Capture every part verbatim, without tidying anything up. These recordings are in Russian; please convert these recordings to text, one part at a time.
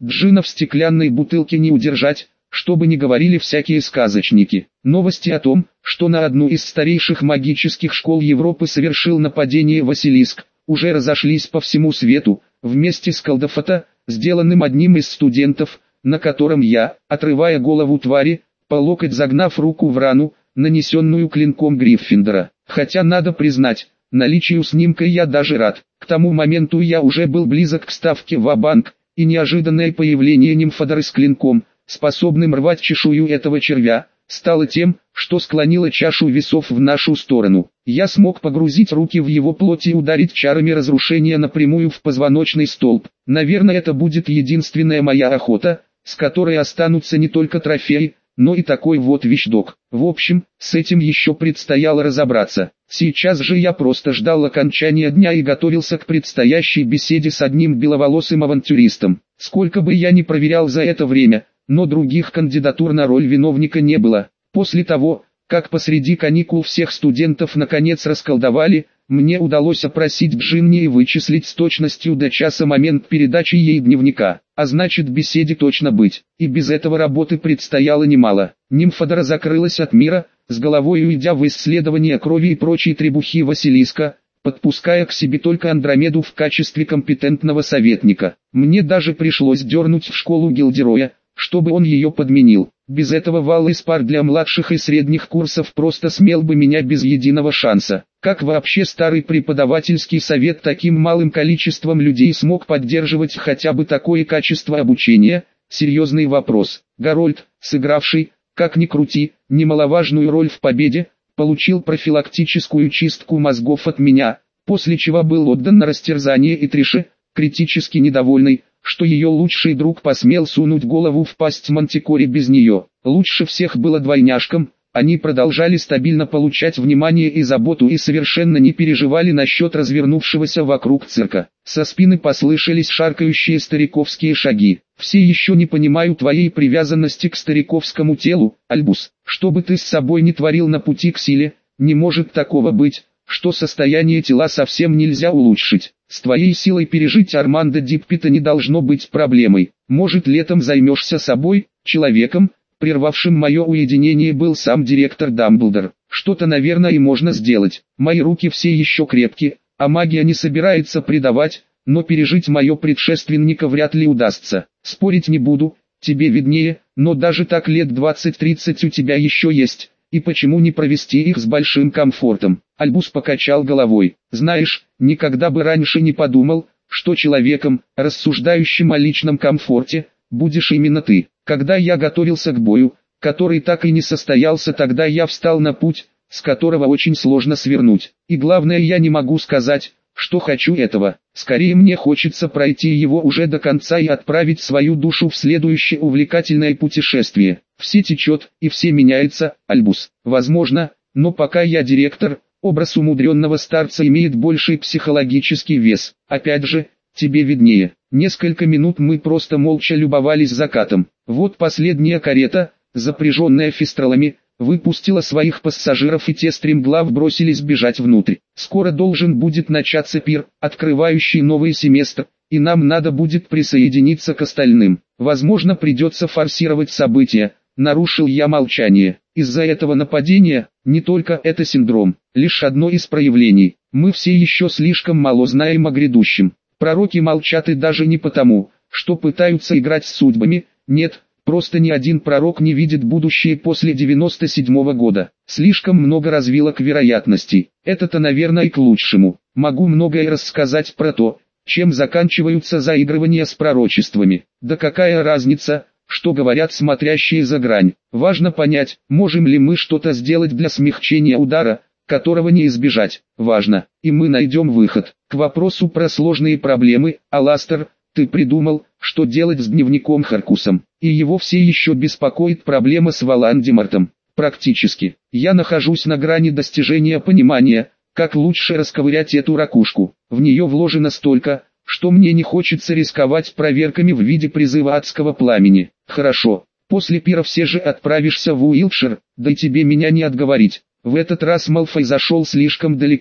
Джина в стеклянной бутылке не удержать, чтобы не говорили всякие сказочники. Новости о том, что на одну из старейших магических школ Европы совершил нападение Василиск, уже разошлись по всему свету, вместе с колдофото, сделанным одним из студентов, на котором я, отрывая голову твари, по локоть загнав руку в рану, нанесенную клинком Гриффиндора. Хотя надо признать, наличию снимка я даже рад. К тому моменту я уже был близок к ставке ва-банк, и неожиданное появление нимфодора с клинком, способным рвать чешую этого червя, стало тем, что склонило чашу весов в нашу сторону. Я смог погрузить руки в его плоть и ударить чарами разрушения напрямую в позвоночный столб. Наверное, это будет единственная моя охота, с которой останутся не только трофеи, но и такой вот вещдок. В общем, с этим еще предстояло разобраться. Сейчас же я просто ждал окончания дня и готовился к предстоящей беседе с одним беловолосым авантюристом. Сколько бы я ни проверял за это время, но других кандидатур на роль виновника не было. После того, как посреди каникул всех студентов наконец расколдовали, мне удалось опросить Джинни и вычислить с точностью до часа момент передачи ей дневника. А значит, беседе точно быть. И без этого работы предстояло немало. Нимфодора закрылась от мира, с головой уйдя в исследование крови и прочей требухи Василиска, подпуская к себе только Андромеду в качестве компетентного советника. Мне даже пришлось дернуть в школу Гилдероя, чтобы он ее подменил. Без этого вал из пар для младших и средних курсов просто смел бы меня без единого шанса. Как вообще старый преподавательский совет таким малым количеством людей смог поддерживать хотя бы такое качество обучения? Серьезный вопрос. Гарольд, сыгравший, как ни крути, немаловажную роль в победе, получил профилактическую чистку мозгов от меня, после чего был отдан на растерзание и Трише, критически недовольный, что ее лучший друг посмел сунуть голову в пасть Мантикоре без нее. Лучше всех было двойняшкам, они продолжали стабильно получать внимание и заботу и совершенно не переживали насчет развернувшегося вокруг цирка. Со спины послышались шаркающие стариковские шаги. «Все еще не понимаю твоей привязанности к стариковскому телу, Альбус. Что бы ты с собой ни творил на пути к силе, не может такого быть, что состояние тела совсем нельзя улучшить. С твоей силой пережить Армандо Диппита не должно быть проблемой. Может, летом займешься собой, человеком?» Прервавшим мое уединение был сам директор Дамблдор. «Что-то, наверное, и можно сделать. Мои руки все еще крепки, а магия не собирается предавать, но пережить мое предшественника вряд ли удастся. Спорить не буду, тебе виднее, но даже так лет двадцать-тридцать у тебя еще есть, и почему не провести их с большим комфортом?» Альбус покачал головой. «Знаешь, никогда бы раньше не подумал, что человеком, рассуждающим о личном комфорте, будешь именно ты. Когда я готовился к бою, который так и не состоялся, тогда я встал на путь, с которого очень сложно свернуть. И главное, я не могу сказать, что хочу этого. Скорее мне хочется пройти его уже до конца и отправить свою душу в следующее увлекательное путешествие. Все течет и все меняется, Альбус. Возможно, но пока я директор, образ умудренного старца имеет больший психологический вес. Опять же, тебе виднее». Несколько минут мы просто молча любовались закатом. Вот последняя карета, запряженная фистралами, выпустила своих пассажиров, и те стремглав бросились бежать внутрь. Скоро должен будет начаться пир, открывающий новый семестр, и нам надо будет присоединиться к остальным. Возможно, придется форсировать события. Нарушил я молчание. Из-за этого нападения, не только это синдром, лишь одно из проявлений. Мы все еще слишком мало знаем о грядущем. Пророки молчат и даже не потому, что пытаются играть с судьбами, нет, просто ни один пророк не видит будущее после девяносто седьмого года. Слишком много развилок вероятностей. Это-то, наверное, и к лучшему. Могу многое рассказать про то, чем заканчиваются заигрывания с пророчествами. Да какая разница, что говорят смотрящие за грань. Важно понять, можем ли мы что-то сделать для смягчения удара, которого не избежать. Важно, и мы найдем выход. К вопросу про сложные проблемы, Аластер, ты придумал, что делать с дневником Харкусом, и его все еще беспокоит проблема с Волан-де-Мортом. Практически, я нахожусь на грани достижения понимания, как лучше расковырять эту ракушку. В нее вложено столько, что мне не хочется рисковать проверками в виде призыва адского пламени. Хорошо, после пира все же отправишься в Уилтшир, да и тебе меня не отговорить. В этот раз Малфой зашел слишком далеко.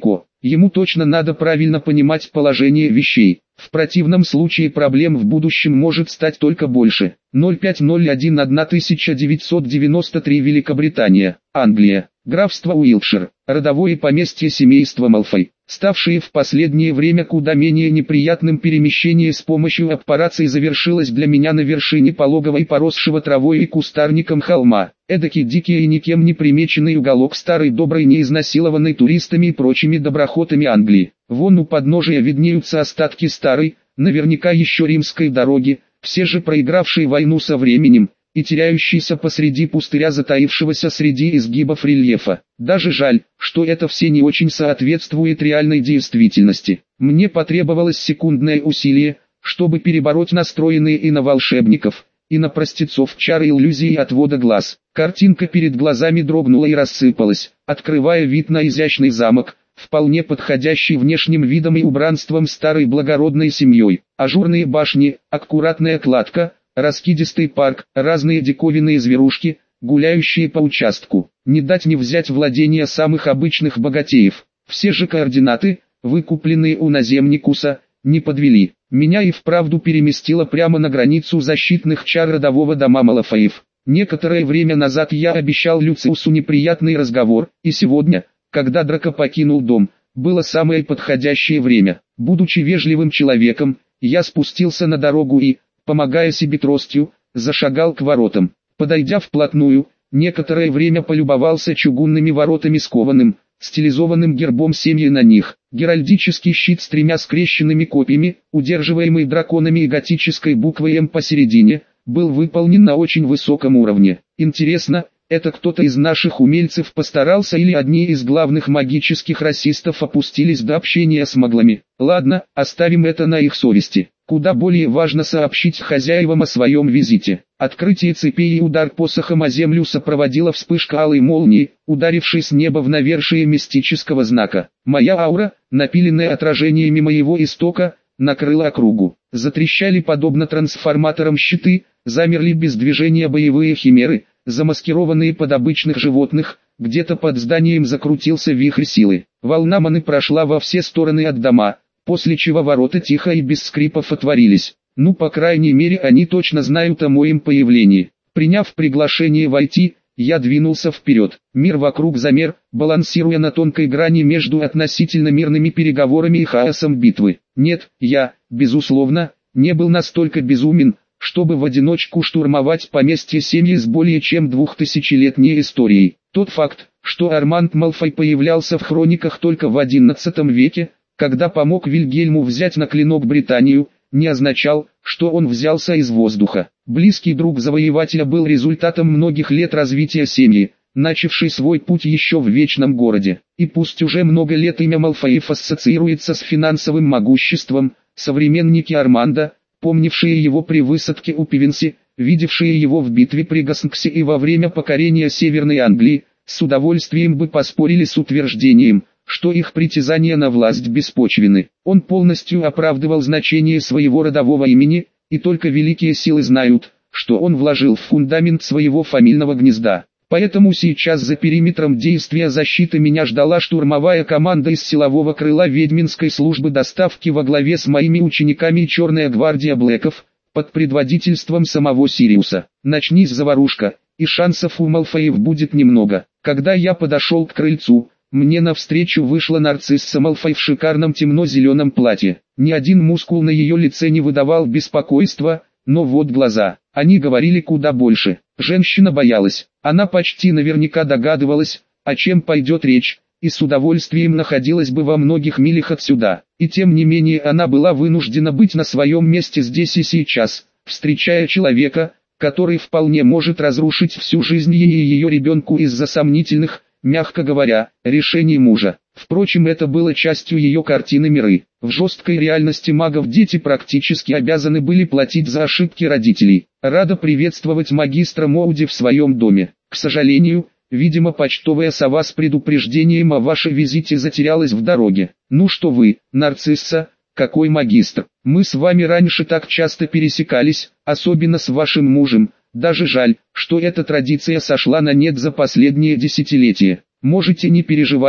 Ему точно надо правильно понимать положение вещей. В противном случае проблем в будущем может стать только больше. ноль пять ноль один тысяча девятьсот девяносто три Великобритания, Англия, графство Уилтшир, родовое поместье семейства Малфой, ставшее в последнее время куда менее неприятным перемещение с помощью аппараций завершилось для меня на вершине пологого и поросшего травой и кустарником холма. Эдакий дикий и никем не примеченный уголок старой доброй неизнасилованной туристами и прочими доброхотами Англии. Вон у подножия виднеются остатки старой, наверняка еще римской дороги, все же проигравшие войну со временем, и теряющийся посреди пустыря, затаившегося среди изгибов рельефа. Даже жаль, что это все не очень соответствует реальной действительности. Мне потребовалось секундное усилие, чтобы перебороть настроенные и на волшебников, и на простецов чары иллюзии отвода глаз. Картинка перед глазами дрогнула и рассыпалась, открывая вид на изящный замок, вполне подходящий внешним видом и убранством старой благородной семьей. Ажурные башни, аккуратная кладка, раскидистый парк, разные диковинные зверушки, гуляющие по участку. Не дать не взять владения самых обычных богатеев. Все же координаты, выкупленные у наземникуса, не подвели. Меня и вправду переместило прямо на границу защитных чар родового дома Малафеев. Некоторое время назад я обещал Люциусу неприятный разговор, и сегодня, когда Драко покинул дом, было самое подходящее время. Будучи вежливым человеком, я спустился на дорогу и, помогая себе тростью, зашагал к воротам. Подойдя вплотную, некоторое время полюбовался чугунными воротами с кованым, стилизованным гербом семьи на них. Геральдический щит с тремя скрещенными копьями, удерживаемый драконами и готической буквой «М» посередине, был выполнен на очень высоком уровне. Интересно, это кто-то из наших умельцев постарался или одни из главных магических расистов опустились до общения с маглами? Ладно, оставим это на их совести. Куда более важно сообщить хозяевам о своем визите. Открытие цепей и удар посохом о землю сопроводила вспышка алой молнии, ударившей с неба в навершие мистического знака. Моя аура, напиленная отражениями моего истока, накрыла округу. Затрещали подобно трансформаторам щиты, замерли без движения боевые химеры, замаскированные под обычных животных, где-то под зданием закрутился вихрь силы. Волна маны прошла во все стороны от дома, после чего ворота тихо и без скрипов отворились. Ну, по крайней мере, они точно знают о моем появлении. Приняв приглашение войти, я двинулся вперед. Мир вокруг замер, балансируя на тонкой грани между относительно мирными переговорами и хаосом битвы. Нет, я, безусловно, не был настолько безумен, чтобы в одиночку штурмовать поместье семьи с более чем двухтысячелетней историей. Тот факт, что Арманд Малфой появлялся в хрониках только в одиннадцатом веке, когда помог Вильгельму взять на клинок Британию, не означал, что он взялся из воздуха. Близкий друг завоевателя был результатом многих лет развития семьи, начавший свой путь еще в Вечном Городе. И пусть уже много лет имя Малфоев ассоциируется с финансовым могуществом, современники Арманда, помнившие его при высадке у Пивенси, видевшие его в битве при Гаснксе и во время покорения Северной Англии, с удовольствием бы поспорили с утверждением, что их притязания на власть беспочвены. Он полностью оправдывал значение своего родового имени, и только великие силы знают, что он вложил в фундамент своего фамильного гнезда. Поэтому сейчас за периметром действия защиты меня ждала штурмовая команда из силового крыла ведьминской службы доставки во главе с моими учениками и Черная гвардия Блэков, под предводительством самого Сириуса. Начнись заварушка, и шансов у Малфоев будет немного. Когда я подошел к крыльцу, мне навстречу вышла нарцисса Малфой в шикарном темно-зеленом платье. Ни один мускул на ее лице не выдавал беспокойства, но вот глаза, они говорили куда больше. Женщина боялась, она почти наверняка догадывалась, о чем пойдет речь, и с удовольствием находилась бы во многих милях отсюда. И тем не менее она была вынуждена быть на своем месте здесь и сейчас, встречая человека, который вполне может разрушить всю жизнь ей и ее ребенку из-за сомнительных, мягко говоря, решений мужа. Впрочем, это было частью ее картины миры. В жесткой реальности магов дети практически обязаны были платить за ошибки родителей. Рада приветствовать магистра Моуди в своем доме. К сожалению, видимо, почтовая сова с предупреждением о вашей визите затерялась в дороге. Ну что вы, нарцисса, какой магистр? Мы с вами раньше так часто пересекались, особенно с вашим мужем. Даже жаль, что эта традиция сошла на нет за последние десятилетия. Можете не переживать,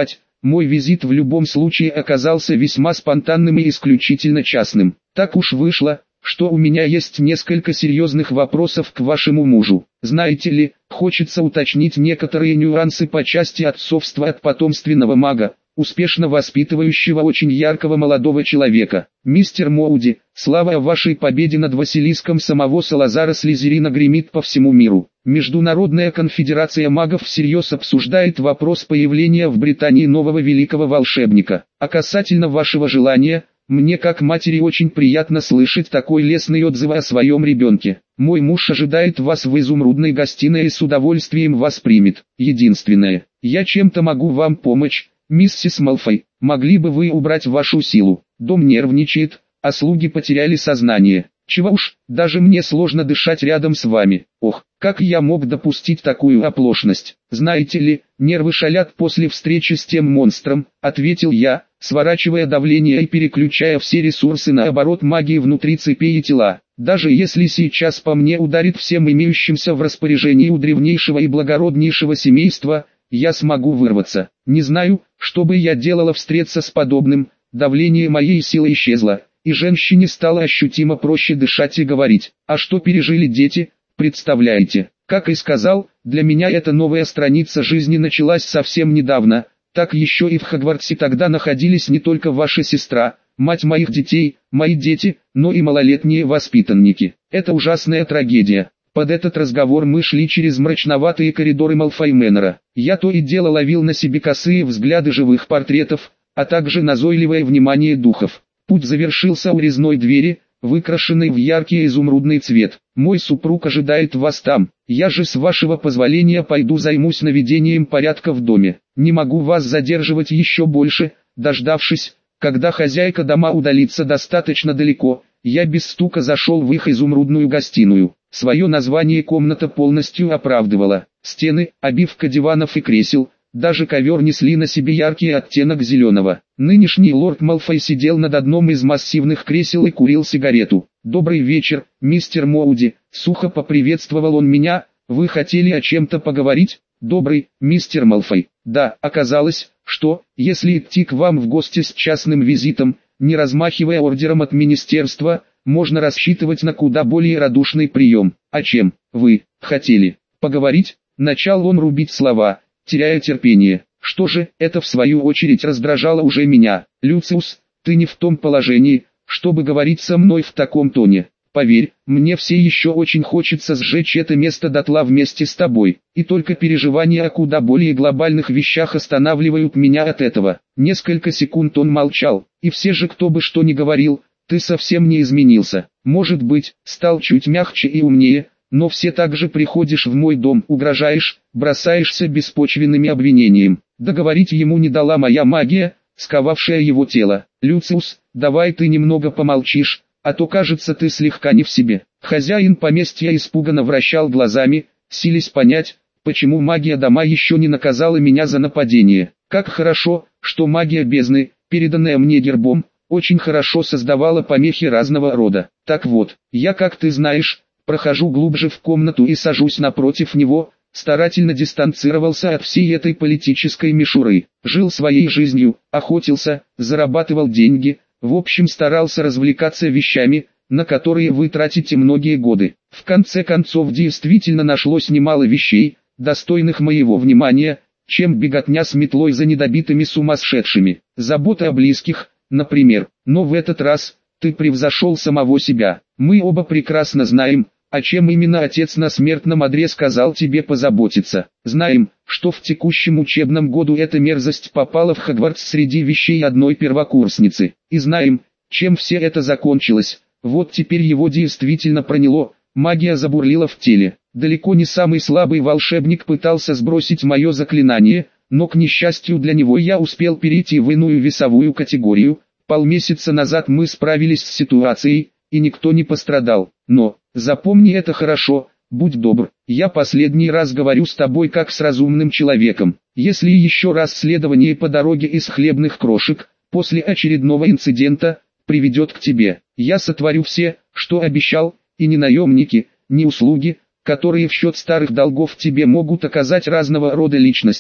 Мой визит в любом случае оказался весьма спонтанным и исключительно частным. Так уж вышло, что у меня есть несколько серьезных вопросов к вашему мужу. Знаете ли, хочется уточнить некоторые нюансы по части отцовства от потомственного мага, успешно воспитывающего очень яркого молодого человека. Мистер Моуди, слава о вашей победе над Василиском самого Салазара Слизерина гремит по всему миру. Международная конфедерация магов всерьез обсуждает вопрос появления в Британии нового великого волшебника. А касательно вашего желания, мне как матери очень приятно слышать такой лестный отзыв о своем ребенке. Мой муж ожидает вас в изумрудной гостиной и с удовольствием вас примет. Единственное, я чем-то могу вам помочь, миссис Малфой, могли бы вы убрать вашу силу? Дом нервничает, а слуги потеряли сознание. Чего уж, даже мне сложно дышать рядом с вами. Ох, как я мог допустить такую оплошность? Знаете ли, нервы шалят после встречи с тем монстром, ответил я, сворачивая давление и переключая все ресурсы на оборот магии внутри цепей и тела. Даже если сейчас по мне ударит всем имеющимся в распоряжении у древнейшего и благороднейшего семейства, я смогу вырваться. Не знаю, что бы я делала встреться с подобным, давление моей силы исчезло, и женщине стало ощутимо проще дышать и говорить. А что пережили дети, представляете? Как и сказал, для меня эта новая страница жизни началась совсем недавно, так еще и в Хогвартсе тогда находились не только ваша сестра, мать моих детей, мои дети, но и малолетние воспитанники. Это ужасная трагедия. Под этот разговор мы шли через мрачноватые коридоры Малфой-Мэннера. Я то и дело ловил на себе косые взгляды живых портретов, а также назойливое внимание духов. Путь завершился у резной двери, выкрашенной в яркий изумрудный цвет. Мой супруг ожидает вас там. Я же с вашего позволения пойду займусь наведением порядка в доме. Не могу вас задерживать еще больше. Дождавшись, когда хозяйка дома удалится достаточно далеко, я без стука зашел в их изумрудную гостиную. Свое название комната полностью оправдывала. Стены, обивка диванов и кресел, даже ковер несли на себе яркий оттенок зеленого. Нынешний лорд Малфой сидел над одном из массивных кресел и курил сигарету. «Добрый вечер, мистер Моуди», — сухо поприветствовал он меня. «Вы хотели о чем-то поговорить?» «Добрый, мистер Малфой». «Да, оказалось, что, если идти к вам в гости с частным визитом, не размахивая ордером от министерства, можно рассчитывать на куда более радушный прием. О чем вы хотели поговорить?» Начал он рубить слова, теряя терпение. Что же, это в свою очередь раздражало уже меня. «Люциус, ты не в том положении, чтобы говорить со мной в таком тоне. Поверь, мне все еще очень хочется сжечь это место дотла вместе с тобой, и только переживания о куда более глобальных вещах останавливают меня от этого». Несколько секунд он молчал, и все же кто бы что ни говорил, ты совсем не изменился. Может быть, стал чуть мягче и умнее, но все так же приходишь в мой дом, угрожаешь, бросаешься беспочвенными обвинениями. Договорить ему не дала моя магия, сковавшая его тело. «Люциус, давай ты немного помолчишь, а то кажется ты слегка не в себе». Хозяин поместья испуганно вращал глазами, силясь понять, почему магия дома еще не наказала меня за нападение. Как хорошо, что магия бездны, переданная мне гербом, очень хорошо создавала помехи разного рода. Так вот, я, как ты знаешь, прохожу глубже в комнату и сажусь напротив него, старательно дистанцировался от всей этой политической мишуры. Жил своей жизнью, охотился, зарабатывал деньги, в общем старался развлекаться вещами, на которые вы тратите многие годы. В конце концов действительно нашлось немало вещей, достойных моего внимания, чем беготня с метлой за недобитыми сумасшедшими. Забота о близких, например. Но в этот раз ты превзошел самого себя. Мы оба прекрасно знаем, о чем именно отец на смертном одре сказал тебе позаботиться. Знаем, что в текущем учебном году эта мерзость попала в Хогвартс среди вещей одной первокурсницы. И знаем, чем все это закончилось. Вот теперь его действительно проняло, магия забурлила в теле. Далеко не самый слабый волшебник пытался сбросить мое заклинание, но к несчастью для него я успел перейти в иную весовую категорию. Полмесяца назад мы справились с ситуацией, и никто не пострадал. Но, запомни это хорошо, будь добр, я последний раз говорю с тобой как с разумным человеком. Если еще раз следование по дороге из хлебных крошек, после очередного инцидента, приведет к тебе, я сотворю все, что обещал, и ни наемники, ни услуги, которые в счет старых долгов тебе могут оказать разного рода личности,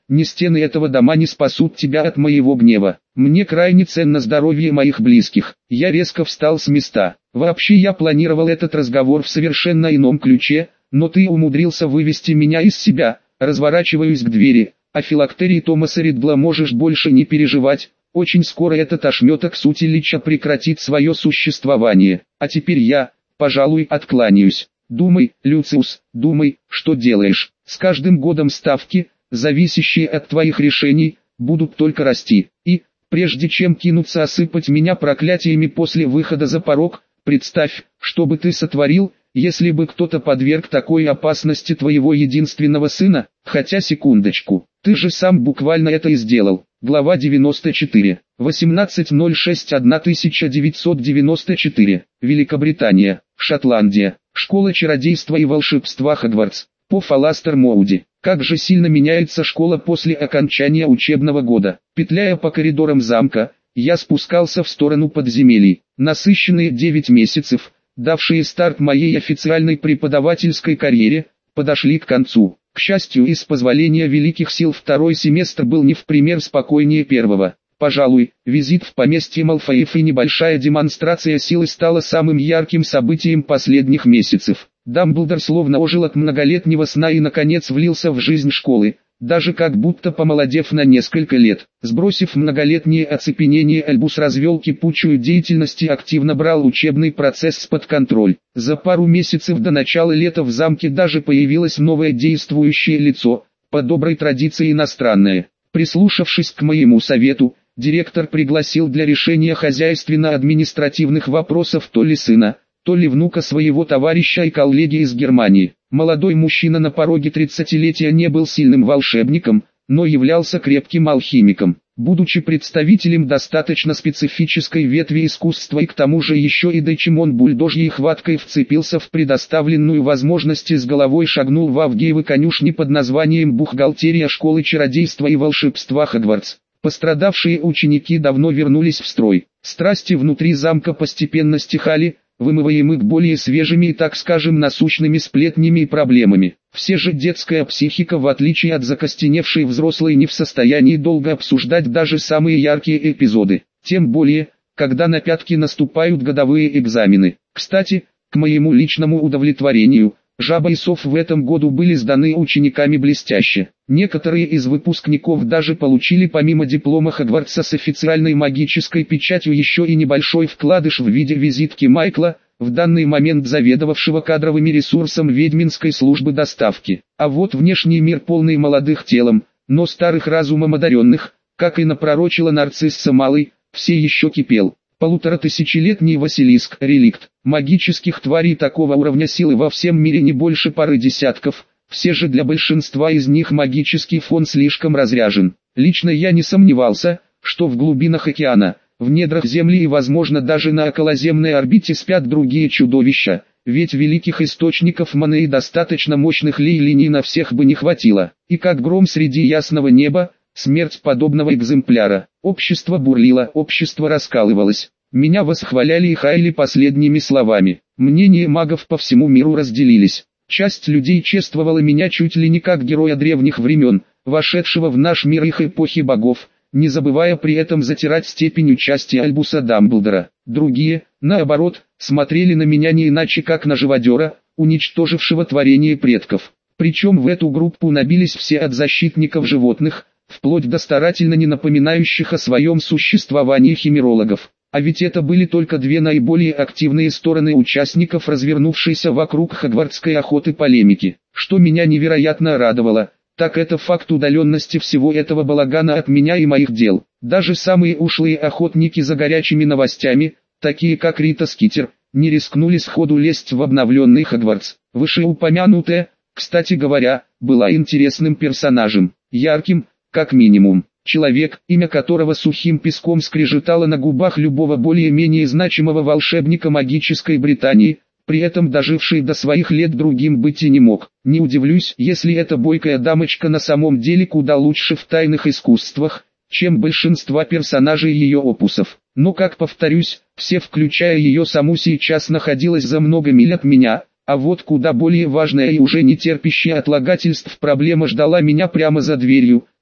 ни стены этого дома не спасут тебя от моего гнева. Мне крайне ценно здоровье моих близких. Я резко встал с места. Вообще я планировал этот разговор в совершенно ином ключе, но ты умудрился вывести меня из себя. Разворачиваюсь к двери. О филактерии Томаса Ридла можешь больше не переживать. Очень скоро этот ошметок сути лича прекратит свое существование. А теперь я, пожалуй, откланяюсь. Думай, Люциус, думай, что делаешь. С каждым годом ставки, зависящие от твоих решений, будут только расти. И, прежде чем кинуться осыпать меня проклятиями после выхода за порог, представь, что бы ты сотворил, если бы кто-то подверг такой опасности твоего единственного сына. Хотя секундочку, ты же сам буквально это и сделал. Глава девяносто четыре. восемнадцатое ноль шестое тысяча девятьсот девяносто четыре. Великобритания, Шотландия. Школа чародейства и волшебства Хогвартс. По Фаластер Моуди. Как же сильно меняется школа после окончания учебного года. Петляя по коридорам замка, я спускался в сторону подземелий. Насыщенные девять месяцев, давшие старт моей официальной преподавательской карьере, подошли к концу. К счастью и с позволения великих сил второй семестр был не в пример спокойнее первого. Пожалуй, визит в поместье Малфоев и небольшая демонстрация силы стала самым ярким событием последних месяцев. Дамблдор словно ожил от многолетнего сна и наконец влился в жизнь школы, даже как будто помолодев на несколько лет. Сбросив многолетнее оцепенение, Альбус развел кипучую деятельность и активно брал учебный процесс под контроль. За пару месяцев до начала лета в замке даже появилось новое действующее лицо, по доброй традиции иностранное. Прислушавшись к моему совету, директор пригласил для решения хозяйственно-административных вопросов то ли сына, то ли внука своего товарища и коллеги из Германии. Молодой мужчина на пороге тридцатилетия не был сильным волшебником, но являлся крепким алхимиком. Будучи представителем достаточно специфической ветви искусства и к тому же еще и Дейчимон бульдожьей хваткой вцепился в предоставленную возможность и с головой шагнул в Авгиевы конюшни под названием «Бухгалтерия школы чародейства и волшебства Хогвартс». Пострадавшие ученики давно вернулись в строй. Страсти внутри замка постепенно стихали, вымываемы к более свежими и, так скажем, насущными сплетнями и проблемами. Все же детская психика, в отличие от закостеневшей взрослой, не в состоянии долго обсуждать даже самые яркие эпизоды. Тем более, когда на пятки наступают годовые экзамены. Кстати, к моему личному удовлетворению, «Жаба и сов» в этом году были сданы учениками блестяще. Некоторые из выпускников даже получили помимо диплома Хогвартса с официальной магической печатью еще и небольшой вкладыш в виде визитки Майкла, в данный момент заведовавшего кадровыми ресурсом ведьминской службы доставки. А вот внешний мир, полный молодых телом, но старых разумом одаренных, как и напророчила нарцисса Малый, все еще кипел. Полуторатысячелетний Василиск, реликт, магических тварей такого уровня силы во всем мире не больше пары десятков, все же для большинства из них магический фон слишком разряжен. Лично я не сомневался, что в глубинах океана, в недрах Земли и возможно даже на околоземной орбите спят другие чудовища, ведь великих источников маны и достаточно мощных лей-линий на всех бы не хватило. И как гром среди ясного неба, смерть подобного экземпляра. Общество бурлило, общество раскалывалось. Меня восхваляли и хаяли последними словами. Мнения магов по всему миру разделились. Часть людей чествовала меня чуть ли не как героя древних времен, вошедшего в наш мир их эпохи богов, не забывая при этом затирать степень участия Альбуса Дамблдора. Другие, наоборот, смотрели на меня не иначе как на живодера, уничтожившего творение предков. Причем в эту группу набились все от защитников животных, вплоть до старательно не напоминающих о своем существовании химерологов. А ведь это были только две наиболее активные стороны участников развернувшейся вокруг хогвартской охоты полемики. Что меня невероятно радовало, так это факт удаленности всего этого балагана от меня и моих дел. Даже самые ушлые охотники за горячими новостями, такие как Рита Скитер, не рискнули сходу лезть в обновленный Хогвартс. Вышеупомянутая, кстати говоря, была интересным персонажем, ярким, как минимум. Человек, имя которого сухим песком скрежетало на губах любого более-менее значимого волшебника магической Британии, при этом доживший до своих лет другим быть и не мог. Не удивлюсь, если эта бойкая дамочка на самом деле куда лучше в тайных искусствах, чем большинство персонажей ее опусов. Но, как повторюсь, все, включая ее саму, сейчас находилась за много миль от меня, а вот куда более важная и уже не терпящая отлагательств проблема ждала меня прямо за дверью.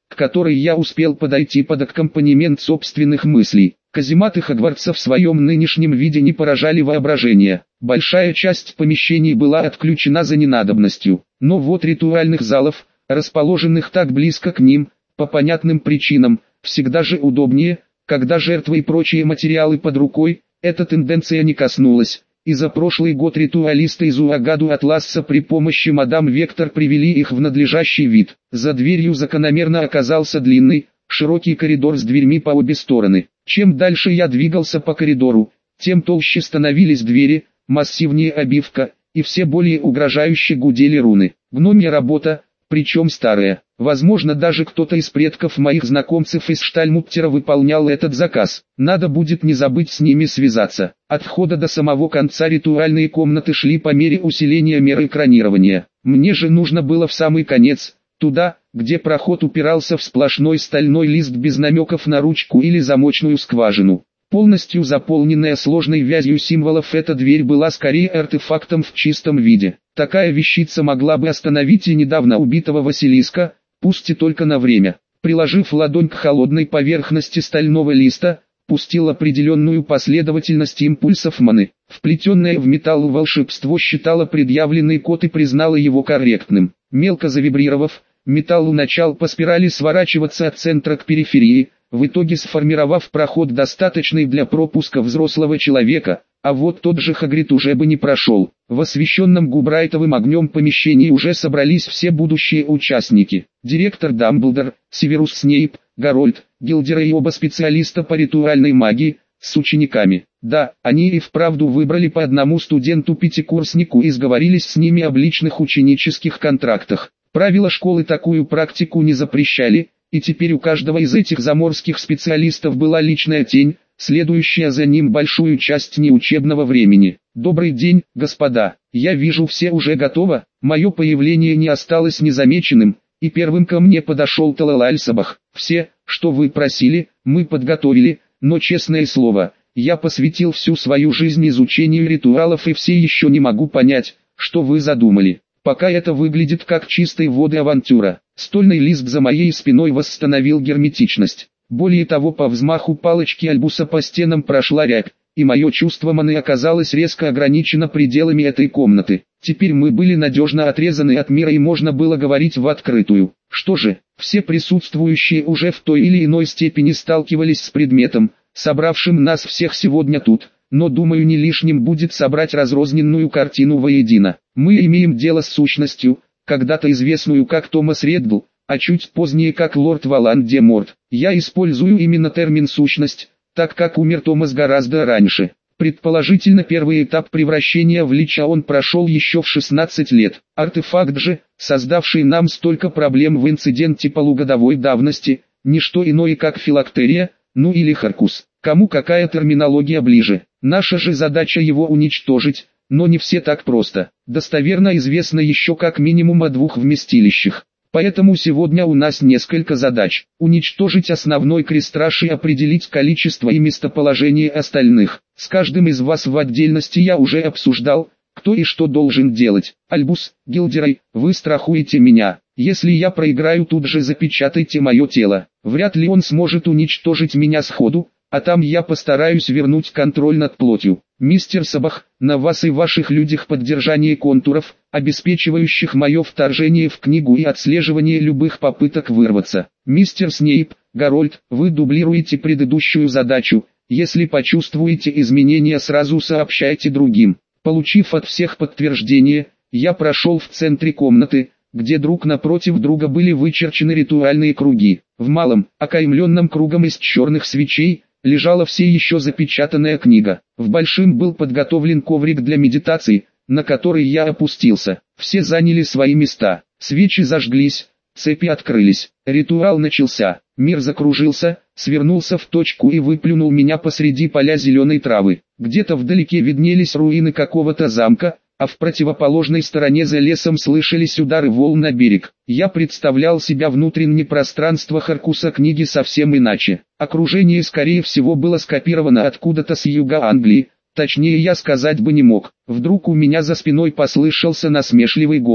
к которой я успел подойти под аккомпанемент собственных мыслей. Казематы Хогвартса в своем нынешнем виде не поражали воображение. Большая часть помещений была отключена за ненадобностью. Но вот ритуальных залов, расположенных так близко к ним, по понятным причинам, всегда же удобнее, когда жертвы и прочие материалы под рукой, эта тенденция не коснулась. И за прошлый год ритуалисты из Уагаду Атласа при помощи мадам Вектор привели их в надлежащий вид. За дверью закономерно оказался длинный, широкий коридор с дверьми по обе стороны. Чем дальше я двигался по коридору, тем толще становились двери, массивнее обивка, и все более угрожающе гудели руны. Гномья работа, причем старая. Возможно, даже кто-то из предков моих знакомцев из Штальмуттера выполнял этот заказ. Надо будет не забыть с ними связаться. От входа до самого конца ритуальные комнаты шли по мере усиления мер экранирования. Мне же нужно было в самый конец, туда, где проход упирался в сплошной стальной лист без намеков на ручку или замочную скважину. Полностью заполненная сложной вязью символов, эта дверь была скорее артефактом в чистом виде. Такая вещица могла бы остановить и недавно убитого Василиска, пусть и только на время. Приложив ладонь к холодной поверхности стального листа, пустил определенную последовательность импульсов маны. Вплетенное в металл волшебство считало предъявленный код и признало его корректным. Мелко завибрировав, металл начал по спирали сворачиваться от центра к периферии, в итоге сформировав проход, достаточный для пропуска взрослого человека, а вот тот же Хагрид уже бы не прошел. В освещенном губрайтовым огнем помещении уже собрались все будущие участники. Директор Дамблдор, Северус Снейп, Гарольд, Гилдера и оба специалиста по ритуальной магии, с учениками. Да, они и вправду выбрали по одному студенту-пятикурснику и сговорились с ними об личных ученических контрактах. Правила школы такую практику не запрещали, и теперь у каждого из этих заморских специалистов была личная тень, следующая за ним большую часть неучебного времени. «Добрый день, господа, я вижу, все уже готово». Мое появление не осталось незамеченным, и первым ко мне подошел Талалальсабах. «Все, что вы просили, мы подготовили, но честное слово, я посвятил всю свою жизнь изучению ритуалов и все еще не могу понять, что вы задумали. Пока это выглядит как чистой воды авантюра». Стольный лист за моей спиной восстановил герметичность. Более того, по взмаху палочки Альбуса по стенам прошла рябь, и мое чувство маны оказалось резко ограничено пределами этой комнаты. Теперь мы были надежно отрезаны от мира и можно было говорить в открытую. Что же, все присутствующие уже в той или иной степени сталкивались с предметом, собравшим нас всех сегодня тут, но думаю, не лишним будет собрать разрозненную картину воедино. Мы имеем дело с сущностью, когда-то известную как Томас Реддл, а чуть позднее как лорд Волан-де-Морт. Я использую именно термин «сущность», так как умер Томас гораздо раньше. Предположительно, первый этап превращения в лича он прошел еще в шестнадцать лет. Артефакт же, создавший нам столько проблем в инциденте полугодовой давности, не что иное как филактерия, ну или Харкус. Кому какая терминология ближе. Наша же задача его уничтожить. Но не все так просто. Достоверно известно еще как минимум о двух вместилищах. Поэтому сегодня у нас несколько задач. Уничтожить основной крестраж и определить количество и местоположение остальных. С каждым из вас в отдельности я уже обсуждал, кто и что должен делать. Альбус, Гилдерай, вы страхуете меня. Если я проиграю, тут же запечатайте мое тело. Вряд ли он сможет уничтожить меня сходу, а там я постараюсь вернуть контроль над плотью. Мистер Сабах, на вас и ваших людях поддержание контуров, обеспечивающих мое вторжение в книгу и отслеживание любых попыток вырваться. Мистер Снейп, Гарольд, вы дублируете предыдущую задачу. Если почувствуете изменения, сразу сообщайте другим. Получив от всех подтверждение, я прошел в центре комнаты, где друг напротив друга были вычерчены ритуальные круги. В малом, окаймленном кругом из черных свечей, лежала все еще запечатанная книга. В большим был подготовлен коврик для медитации, на который я опустился. Все заняли свои места. Свечи зажглись, цепи открылись. Ритуал начался. Мир закружился, свернулся в точку и выплюнул меня посреди поля зеленой травы. Где-то вдалеке виднелись руины какого-то замка, а в противоположной стороне за лесом слышались удары волн на берег. Я представлял себя внутреннее пространство Харкуса книги совсем иначе. Окружение скорее всего было скопировано откуда-то с юга Англии, точнее я сказать бы не мог. Вдруг у меня за спиной послышался насмешливый голос.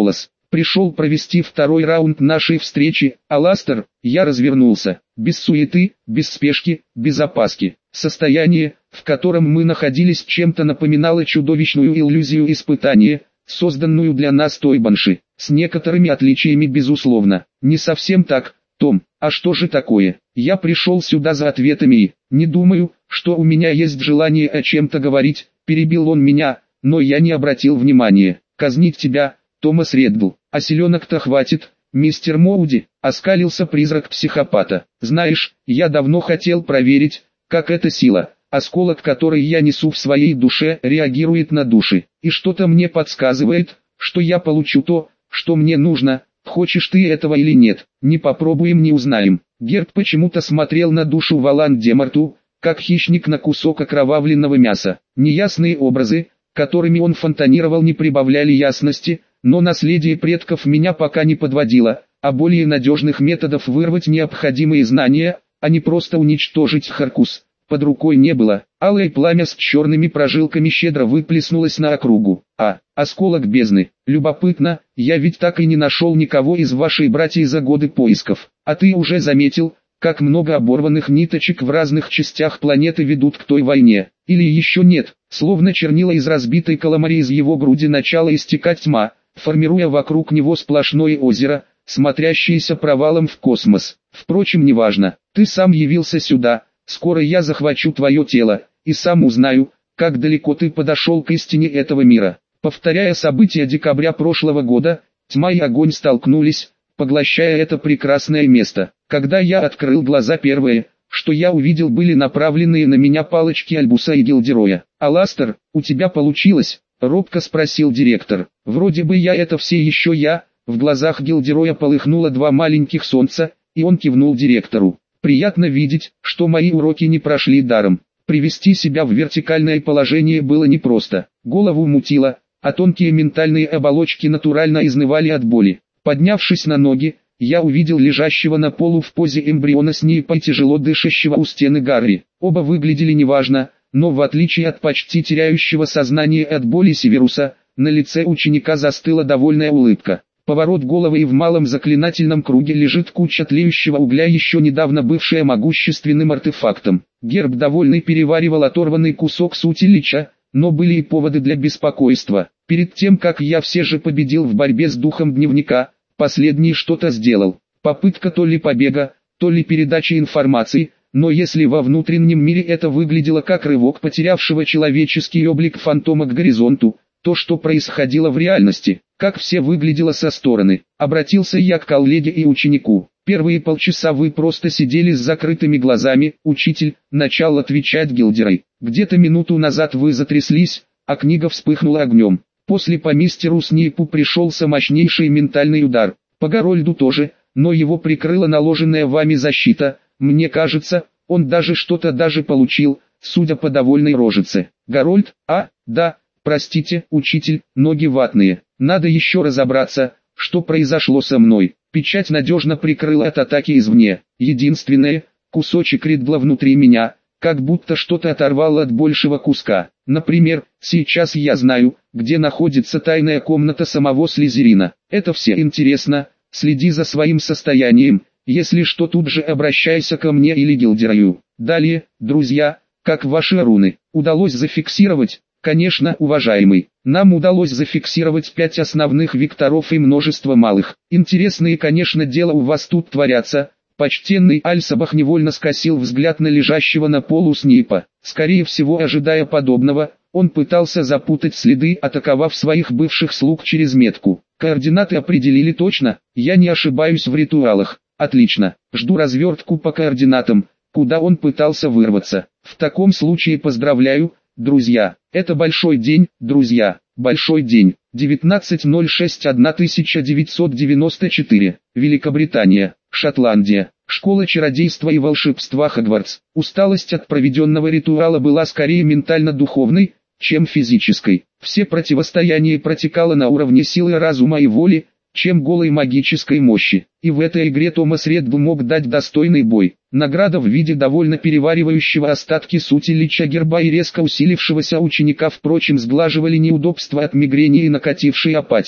Пришел провести второй раунд нашей встречи, Аластер. Я развернулся. Без суеты, без спешки, без опаски. Состояние, в котором мы находились, чем-то напоминало чудовищную иллюзию испытания, созданную для нас той банши. С некоторыми отличиями безусловно. Не совсем так, Том. А что же такое? Я пришел сюда за ответами и не думаю, что у меня есть желание о чем-то говорить, перебил он меня, но я не обратил внимания. Казнить тебя, Томас Реддл. А селенок-то хватит, мистер Моуди, оскалился призрак психопата. Знаешь, я давно хотел проверить, как эта сила, осколок которой я несу в своей душе, реагирует на души. И что-то мне подсказывает, что я получу то, что мне нужно. Хочешь ты этого или нет, не попробуем, не узнаем. Герб почему-то смотрел на душу Волан-де-Морту, как хищник на кусок окровавленного мяса. Неясные образы, которыми он фонтанировал, не прибавляли ясности, но наследие предков меня пока не подводило, а более надежных методов вырвать необходимые знания, а не просто уничтожить Харкус, под рукой не было. Алое пламя с черными прожилками щедро выплеснулось на округу. А, осколок бездны. Любопытно, я ведь так и не нашел никого из вашей братьев за годы поисков. А ты уже заметил, как много оборванных ниточек в разных частях планеты ведут к той войне? Или еще нет? Словно чернила из разбитой каламари, из его груди начала истекать тьма, формируя вокруг него сплошное озеро, смотрящееся провалом в космос. Впрочем, неважно, ты сам явился сюда, скоро я захвачу твое тело, и сам узнаю, как далеко ты подошел к истине этого мира. Повторяя события декабря прошлого года, тьма и огонь столкнулись, поглощая это прекрасное место. Когда я открыл глаза, первое, что я увидел, были направленные на меня палочки Альбуса и Гилдероя. «Аластер, у тебя получилось?» — робко спросил директор. «Вроде бы я это все еще я». В глазах Гилдероя полыхнуло два маленьких солнца, и он кивнул директору. «Приятно видеть, что мои уроки не прошли даром». Привести себя в вертикальное положение было непросто. Голову мутило, а тонкие ментальные оболочки натурально изнывали от боли. Поднявшись на ноги, я увидел лежащего на полу в позе эмбриона Снейпа и тяжело дышащего у стены Гарри. Оба выглядели неважно, но в отличие от почти теряющего сознание от боли Северуса, на лице ученика застыла довольная улыбка. Поворот головы, и в малом заклинательном круге лежит куча тлеющего угля, еще недавно бывшая могущественным артефактом. Герб довольный переваривал оторванный кусок сути лича, но были и поводы для беспокойства. Перед тем, как я все же победил в борьбе с духом дневника, последний что-то сделал. Попытка то ли побега, то ли передачи информации, но если во внутреннем мире это выглядело как рывок потерявшего человеческий облик фантома к горизонту, то что происходило в реальности, как все выглядело со стороны. Обратился я к коллеге и ученику. Первые полчаса вы просто сидели с закрытыми глазами, учитель, начал отвечать Гилдерой. Где-то минуту назад вы затряслись, а книга вспыхнула огнем. После по мистеру Снейпу пришелся мощнейший ментальный удар. По Гарольду тоже, но его прикрыла наложенная вами защита. Мне кажется, он даже что-то даже получил, судя по довольной рожице. Гарольд, а, да, простите, учитель, ноги ватные. Надо еще разобраться, что произошло со мной. Печать надежно прикрыла от атаки извне. Единственное, кусочек Риддла внутри меня, как будто что-то оторвало от большего куска. Например, сейчас я знаю, где находится тайная комната самого Слизерина. Это все интересно, следи за своим состоянием, если что тут же обращайся ко мне или Гилдерою. Далее, друзья, как ваши руны, удалось зафиксировать? Конечно, уважаемый, нам удалось зафиксировать пять основных векторов и множество малых. Интересные, конечно, дела у вас тут творятся. Почтенный Альсабах невольно скосил взгляд на лежащего на полу Снейпа. Скорее всего, ожидая подобного, он пытался запутать следы, атаковав своих бывших слуг через метку. Координаты определили точно, я не ошибаюсь в ритуалах. Отлично, жду развертку по координатам, куда он пытался вырваться. В таком случае поздравляю, друзья. Это большой день, друзья, большой день. девятнадцатое ноль шестое тысяча девятьсот девяносто четыре. Великобритания, Шотландия. Школа чародейства и волшебства Хогвартс. Усталость от проведенного ритуала была скорее ментально-духовной, чем физической. Все противостояние протекало на уровне силы разума и воли, чем голой магической мощи. И в этой игре Томас Реддл мог дать достойный бой. Награда в виде довольно переваривающего остатки сути лича герба и резко усилившегося ученика, впрочем, сглаживали неудобства от мигрени и накатившей апатии.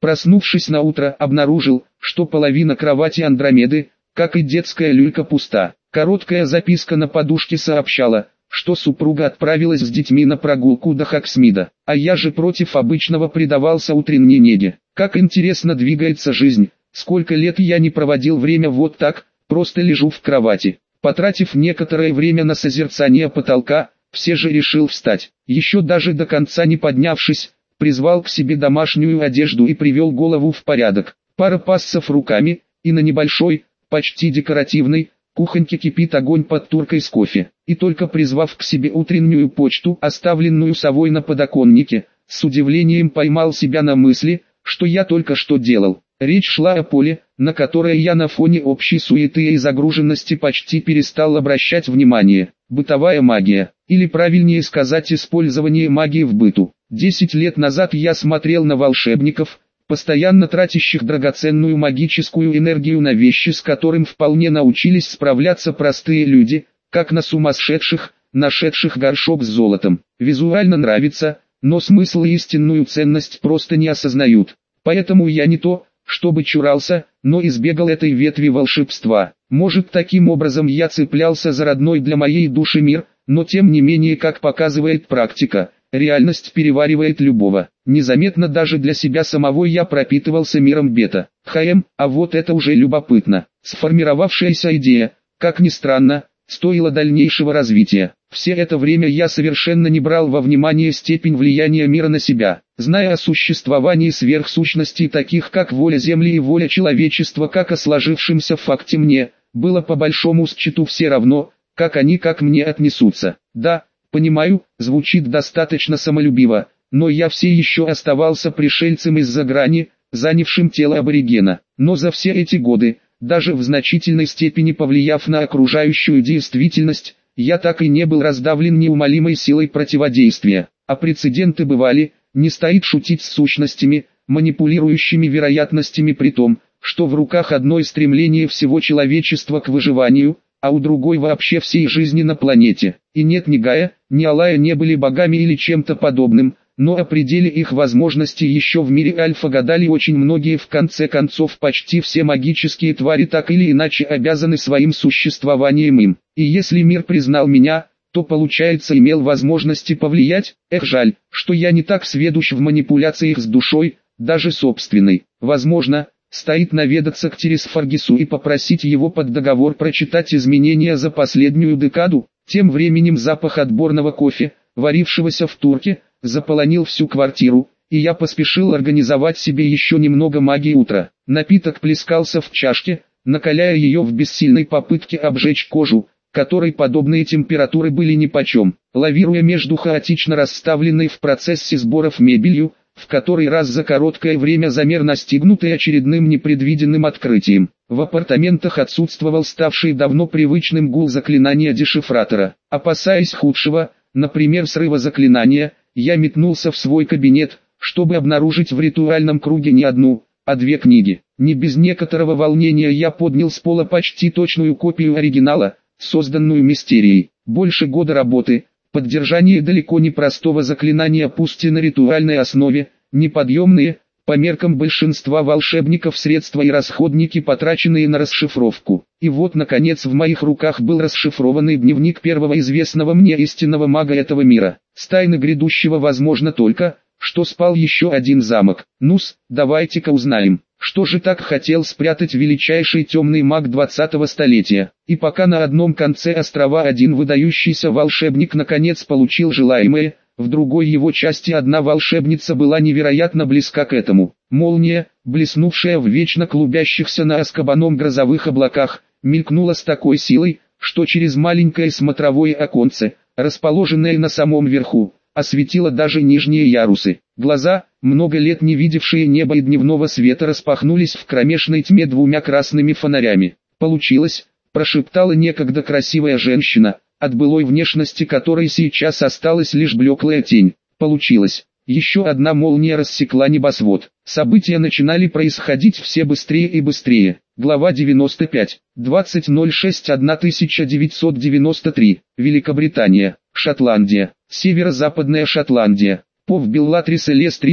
Проснувшись на утро, обнаружил, что половина кровати Андромеды, как и детская люлька, пуста. Короткая записка на подушке сообщала, что супруга отправилась с детьми на прогулку до Хоксмида, а я же против обычного предавался утренней неге. Как интересно двигается жизнь, сколько лет я не проводил время вот так, просто лежу в кровати. Потратив некоторое время на созерцание потолка, все же решил встать. Еще даже до конца не поднявшись, призвал к себе домашнюю одежду и привел голову в порядок. Пара пассов руками, и на небольшой, почти декоративной, кухоньке кипит огонь под туркой с кофе. И только призвав к себе утреннюю почту, оставленную совой на подоконнике, с удивлением поймал себя на мысли, что я только что делал. Речь шла о поле, на которое я на фоне общей суеты и загруженности почти перестал обращать внимание. Бытовая магия, или правильнее сказать, использование магии в быту. Десять лет назад я смотрел на волшебников, постоянно тратящих драгоценную магическую энергию на вещи, с которым вполне научились справляться простые люди, как на сумасшедших, нашедших горшок с золотом. Визуально нравится, но смысл и истинную ценность просто не осознают. Поэтому я не то, чтобы чурался, но избегал этой ветви волшебства. Может, таким образом я цеплялся за родной для моей души мир, но тем не менее, как показывает практика, реальность переваривает любого. Незаметно даже для себя самого я пропитывался миром бета. Хм, а вот это уже любопытно. Сформировавшаяся идея, как ни странно, стоила дальнейшего развития. Все это время я совершенно не брал во внимание степень влияния мира на себя. Зная о существовании сверхсущностей таких как воля Земли и воля человечества, как о сложившемся факте, мне было по большому счету все равно, как они как мне отнесутся. Да, понимаю, звучит достаточно самолюбиво, но я все еще оставался пришельцем из-за грани, занявшим тело аборигена. Но за все эти годы, даже в значительной степени повлияв на окружающую действительность, я так и не был раздавлен неумолимой силой противодействия. А прецеденты бывали, не стоит шутить с сущностями, манипулирующими вероятностями, при том, что в руках одной стремление всего человечества к выживанию, а у другой вообще всей жизни на планете. И нет, ни Гая, ни Алая не были богами или чем-то подобным, но о пределе их возможностей еще в мире Альфа гадали очень многие. В конце концов, почти все магические твари так или иначе обязаны своим существованием им. И если мир признал меня, то получается имел возможности повлиять. Эх, жаль, что я не так сведущ в манипуляциях с душой, даже собственной. Возможно, стоит наведаться к Тересфаргису и попросить его под договор прочитать изменения за последнюю декаду. Тем временем запах отборного кофе, варившегося в турке, заполонил всю квартиру, и я поспешил организовать себе еще немного магии утра. Напиток плескался в чашке, накаляя ее в бессильной попытке обжечь кожу, которой подобные температуры были нипочем. Лавируя между хаотично расставленной в процессе сборов мебелью, в который раз за короткое время замер настигнутый очередным непредвиденным открытием. В апартаментах отсутствовал ставший давно привычным гул заклинания дешифратора. Опасаясь худшего, например срыва заклинания, я метнулся в свой кабинет, чтобы обнаружить в ритуальном круге не одну, а две книги. Не без некоторого волнения я поднял с пола почти точную копию оригинала, созданную Мистерией. Больше года работы, поддержание далеко не простого заклинания, пусть и на ритуальной основе, неподъемные, по меркам большинства волшебников, средства и расходники, потраченные на расшифровку. И вот наконец в моих руках был расшифрованный дневник первого известного мне истинного мага этого мира. С тайны грядущего возможно только, что спал еще один замок. Ну-с, давайте-ка узнаем, что же так хотел спрятать величайший темный маг двадцатого столетия. И пока на одном конце острова один выдающийся волшебник наконец получил желаемое, в другой его части одна волшебница была невероятно близка к этому. Молния, блеснувшая в вечно клубящихся на Аскабаном грозовых облаках, мелькнула с такой силой, что через маленькое смотровое оконце, расположенное на самом верху, осветила даже нижние ярусы. Глаза, много лет не видевшие неба и дневного света, распахнулись в кромешной тьме двумя красными фонарями. «Получилось», — прошептала некогда красивая женщина, от былой внешности которой сейчас осталась лишь блеклая тень. «Получилось». Еще одна молния рассекла небосвод. События начинали происходить все быстрее и быстрее. Глава девяносто пять. двадцать ноль шесть тысяча девятьсот девяносто три. Великобритания. Шотландия. Северо-западная Шотландия. Пов Беллатрис и Лестриндж,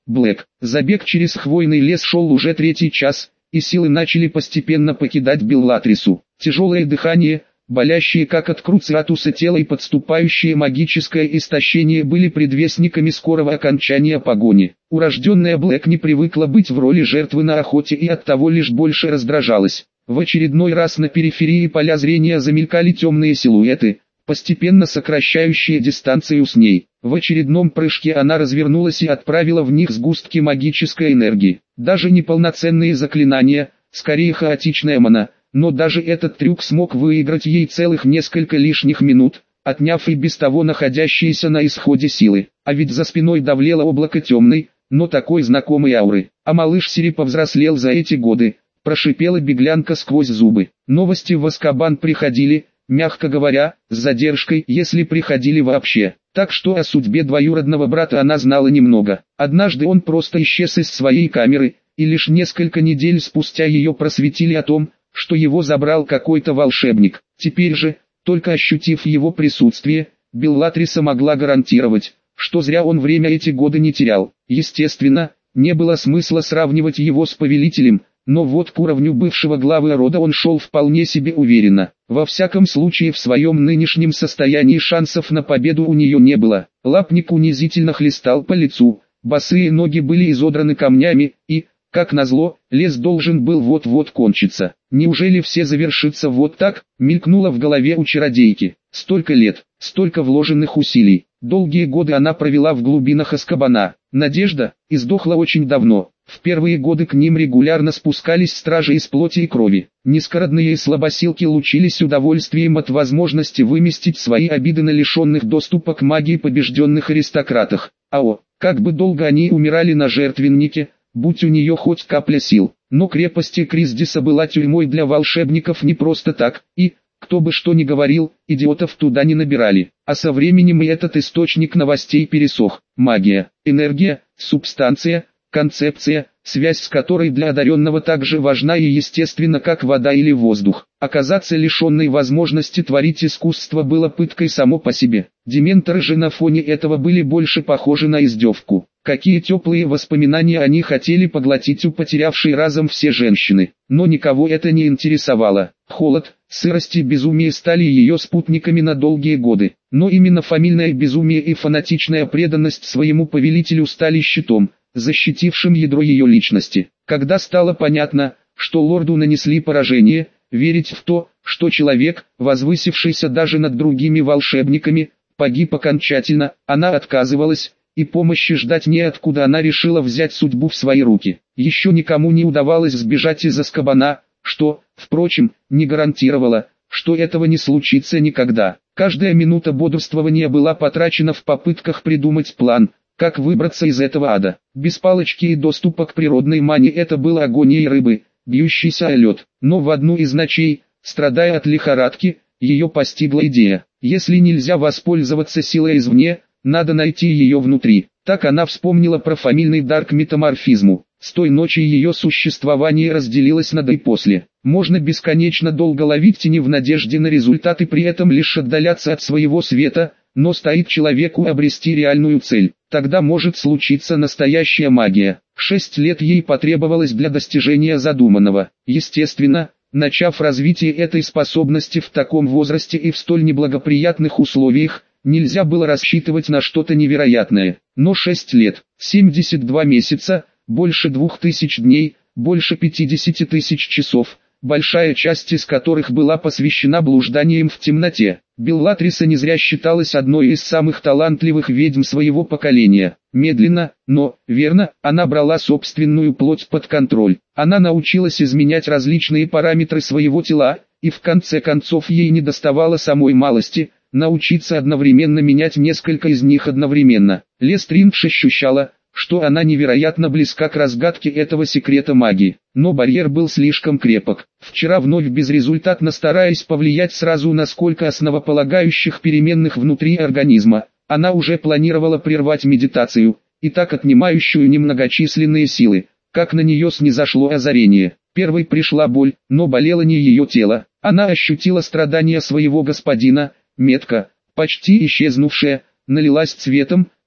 Блэк. Забег через хвойный лес шел уже третий час, и силы начали постепенно покидать Беллатрису. Тяжелое дыхание, болящие как от круциатуса тело и подступающее магическое истощение были предвестниками скорого окончания погони. Урожденная Блэк не привыкла быть в роли жертвы на охоте и оттого лишь больше раздражалась. В очередной раз на периферии поля зрения замелькали темные силуэты, постепенно сокращающие дистанцию с ней. В очередном прыжке она развернулась и отправила в них сгустки магической энергии. Даже неполноценные заклинания, скорее хаотичная мана, но даже этот трюк смог выиграть ей целых несколько лишних минут, отняв и без того находящиеся на исходе силы. А ведь за спиной давлело облако темной, но такой знакомой ауры. А малыш Сири повзрослел за эти годы, прошипела беглянка сквозь зубы. Новости в Азкабан приходили, мягко говоря, с задержкой, если приходили вообще. Так что о судьбе двоюродного брата она знала немного. Однажды он просто исчез из своей камеры, и лишь несколько недель спустя ее просветили о том, что его забрал какой-то волшебник. Теперь же, только ощутив его присутствие, Беллатриса могла гарантировать, что зря он время эти годы не терял. Естественно, не было смысла сравнивать его с повелителем, но вот к уровню бывшего главы рода он шел вполне себе уверенно. Во всяком случае в своем нынешнем состоянии шансов на победу у нее не было. Лапник унизительно хлестал по лицу, босые ноги были изодраны камнями и, как назло, лес должен был вот-вот кончиться. Неужели все завершится вот так, мелькнуло в голове у чародейки. Столько лет, столько вложенных усилий. Долгие годы она провела в глубинах Азкабана. Надежда издохла очень давно. В первые годы к ним регулярно спускались стражи из плоти и крови. Низкородные и слабосилки лучились удовольствием от возможности выместить свои обиды на лишенных доступа к магии побежденных аристократах. А о, как бы долго они умирали на жертвеннике, будь у нее хоть капля сил. Но крепость Криздиса была тюрьмой для волшебников не просто так, и, кто бы что ни говорил, идиотов туда не набирали. А со временем и этот источник новостей пересох. Магия, энергия, субстанция, концепция, связь с которой для одаренного так же важна и естественна, как вода или воздух. Оказаться лишенной возможности творить искусство было пыткой само по себе. Дементоры же на фоне этого были больше похожи на издевку. Какие теплые воспоминания они хотели поглотить у потерявшей разом все женщины. Но никого это не интересовало. Холод, сырость и безумие стали ее спутниками на долгие годы. Но именно фамильное безумие и фанатичная преданность своему повелителю стали щитом, защитившим ядро ее личности. Когда стало понятно, что лорду нанесли поражение, верить в то, что человек, возвысившийся даже над другими волшебниками, погиб окончательно, она отказывалась, и помощи ждать неоткуда. Она решила взять судьбу в свои руки. Еще никому не удавалось сбежать из Азкабана, что, впрочем, не гарантировало, что этого не случится никогда. Каждая минута бодрствования была потрачена в попытках придумать план, как выбраться из этого ада. Без палочки и доступа к природной мане это было агонией рыбы, бьющейся о лед. Но в одну из ночей, страдая от лихорадки, ее постигла идея. Если нельзя воспользоваться силой извне, надо найти ее внутри. Так она вспомнила про фамильный дар к метаморфизму. С той ночи ее существование разделилось на до и после. Можно бесконечно долго ловить тени в надежде на результат и при этом лишь отдаляться от своего света, но стоит человеку обрести реальную цель. Тогда может случиться настоящая магия. Шесть лет ей потребовалось для достижения задуманного. Естественно, начав развитие этой способности в таком возрасте и в столь неблагоприятных условиях, нельзя было рассчитывать на что-то невероятное. Но шесть лет, семьдесят два месяца, больше двух тысяч дней, больше пятидесяти тысяч часов, большая часть из которых была посвящена блужданиям в темноте. Беллатриса не зря считалась одной из самых талантливых ведьм своего поколения. Медленно, но верно, она брала собственную плоть под контроль. Она научилась изменять различные параметры своего тела, и в конце концов ей недоставало самой малости – научиться одновременно менять несколько из них одновременно. Лестриндж ощущала, что она невероятно близка к разгадке этого секрета магии. Но барьер был слишком крепок. Вчера вновь безрезультатно стараясь повлиять сразу на сколько основополагающих переменных внутри организма, она уже планировала прервать медитацию, и так отнимающую немногочисленные силы, как на нее снизошло озарение. Первой пришла боль, но болело не ее тело. Она ощутила страдания своего господина. Метка, почти исчезнувшая, налилась цветом,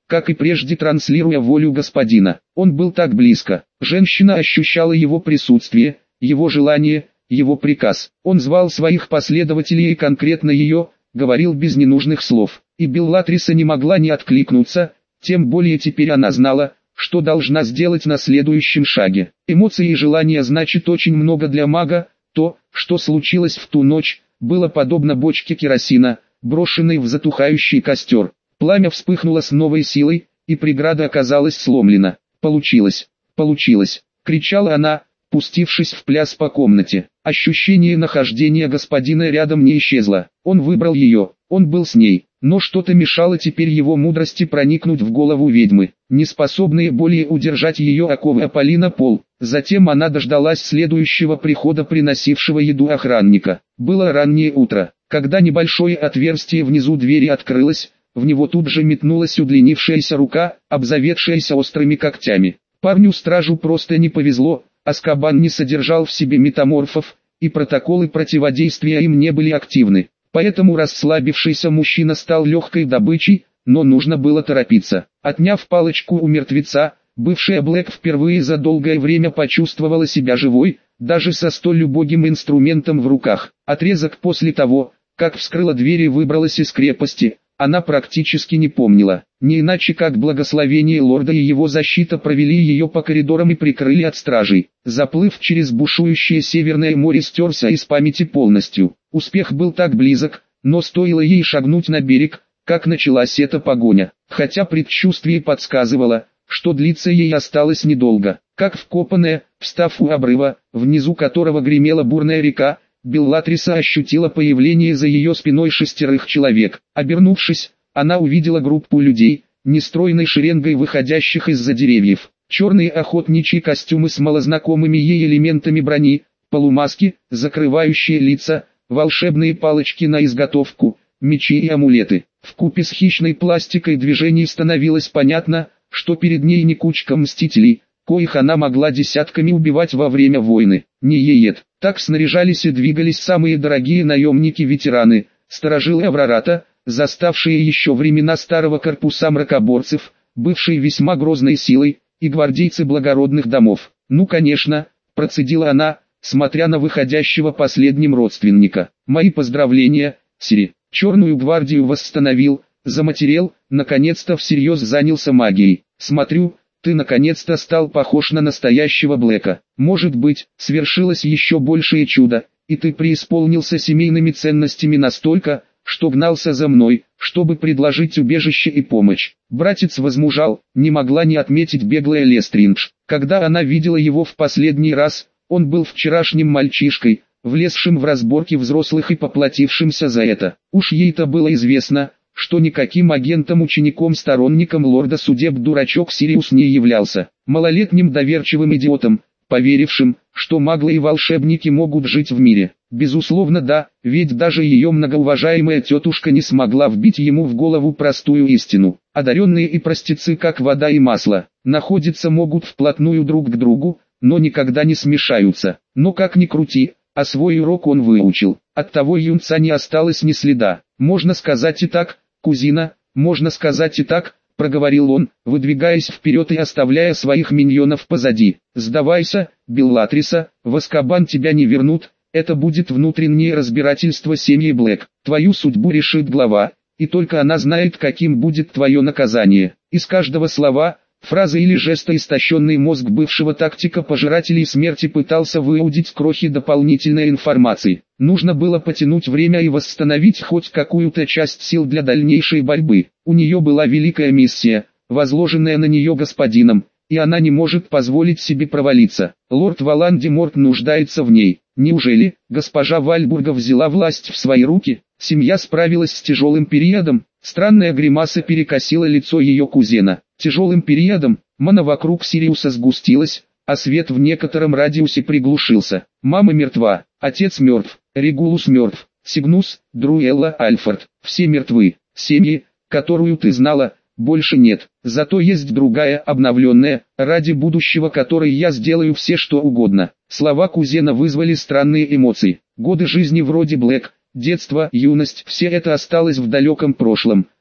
как и прежде транслируя волю господина. Он был так близко. Женщина ощущала его присутствие, его желание, его приказ. Он звал своих последователей и конкретно ее, говорил без ненужных слов. И Беллатриса не могла не откликнуться, тем более теперь она знала, что должна сделать на следующем шаге. Эмоции и желания значит очень много для мага. То, что случилось в ту ночь, было подобно бочке керосина, брошенной в затухающий костер. Пламя вспыхнуло с новой силой, и преграда оказалась сломлена. «Получилось! Получилось!» — кричала она, пустившись в пляс по комнате. Ощущение нахождения господина рядом не исчезло. Он выбрал ее, он был с ней, но что-то мешало теперь его мудрости проникнуть в голову ведьмы, не способные более удержать ее оковы опали на пол. Затем она дождалась следующего прихода приносившего еду охранника. Было раннее утро, когда небольшое отверстие внизу двери открылось, в него тут же метнулась удлинившаяся рука, обзаведшаяся острыми когтями. Парню-стражу просто не повезло, Азкабан не содержал в себе метаморфов, и протоколы противодействия им не были активны. Поэтому расслабившийся мужчина стал легкой добычей, но нужно было торопиться. Отняв палочку у мертвеца, бывшая Блэк впервые за долгое время почувствовала себя живой, даже со столь убогим инструментом в руках. Отрезок после того, как вскрыла дверь и выбралась из крепости, она практически не помнила. Не иначе как благословение лорда и его защита провели ее по коридорам и прикрыли от стражей. Заплыв через бушующее Северное море стерся из памяти полностью. Успех был так близок, но стоило ей шагнуть на берег, как началась эта погоня. Хотя предчувствие подсказывало, что длиться ей осталось недолго. Как вкопанная, встав у обрыва, внизу которого гремела бурная река, Беллатриса ощутила появление за ее спиной шестерых человек. Обернувшись, она увидела группу людей, нестройной шеренгой выходящих из-за деревьев. Черные охотничьи костюмы с малознакомыми ей элементами брони, полумаски, закрывающие лица, волшебные палочки на изготовку, мечи и амулеты. Вкупе с хищной пластикой движений становилось понятно, что перед ней не кучка мстителей, коих она могла десятками убивать во время войны. Не еед. Так снаряжались и двигались самые дорогие наемники-ветераны, сторожилы Аврората, заставшие еще времена старого корпуса мракоборцев, бывшие весьма грозной силой, и гвардейцы благородных домов. «Ну конечно», — процедила она, смотря на выходящего последним родственника. «Мои поздравления, Сири. Черную гвардию восстановил, заматерел, наконец-то всерьез занялся магией. Смотрю, ты наконец-то стал похож на настоящего Блэка. Может быть, свершилось еще большее чудо, и ты преисполнился семейными ценностями настолько, что гнался за мной, чтобы предложить убежище и помощь». Братец возмужал, не могла не отметить беглая Лестриндж. Когда она видела его в последний раз, он был вчерашним мальчишкой, влезшим в разборки взрослых и поплатившимся за это. Уж ей-то было известно, что никаким агентом-учеником-сторонником лорда судеб дурачок Сириус не являлся. Малолетним доверчивым идиотом, поверившим, что маглы и волшебники могут жить в мире. Безусловно да, ведь даже ее многоуважаемая тетушка не смогла вбить ему в голову простую истину. Одаренные и простецы как вода и масло, находиться могут вплотную друг к другу, но никогда не смешаются. Но как ни крути, а свой урок он выучил. От того юнца не осталось ни следа. Можно сказать и так, кузина, можно сказать и так, проговорил он, выдвигаясь вперед и оставляя своих миньонов позади. Сдавайся, Беллатриса, в Азкабан тебя не вернут, это будет внутреннее разбирательство семьи Блэк. Твою судьбу решит глава, и только она знает, каким будет твое наказание. Из каждого слова, фразы или жеста истощенный мозг бывшего тактика пожирателей смерти пытался выудить крохи дополнительной информации. Нужно было потянуть время и восстановить хоть какую-то часть сил для дальнейшей борьбы. У нее была великая миссия, возложенная на нее господином, и она не может позволить себе провалиться. Лорд Волан-де-Морт нуждается в ней. Неужели госпожа Вальбурга взяла власть в свои руки? Семья справилась с тяжелым периодом. Странная гримаса перекосила лицо ее кузена. Тяжелым периодом, мана вокруг Сириуса сгустилась, а свет в некотором радиусе приглушился. Мама мертва, отец мертв, Регулус мертв, Сигнус, Друэлла, Альфред, все мертвы. Семьи, которую ты знала, больше нет. Зато есть другая, обновленная, ради будущего которой я сделаю все что угодно. Слова кузена вызвали странные эмоции. Годы жизни вроде Блэк, детство, юность, все это осталось в далеком прошлом.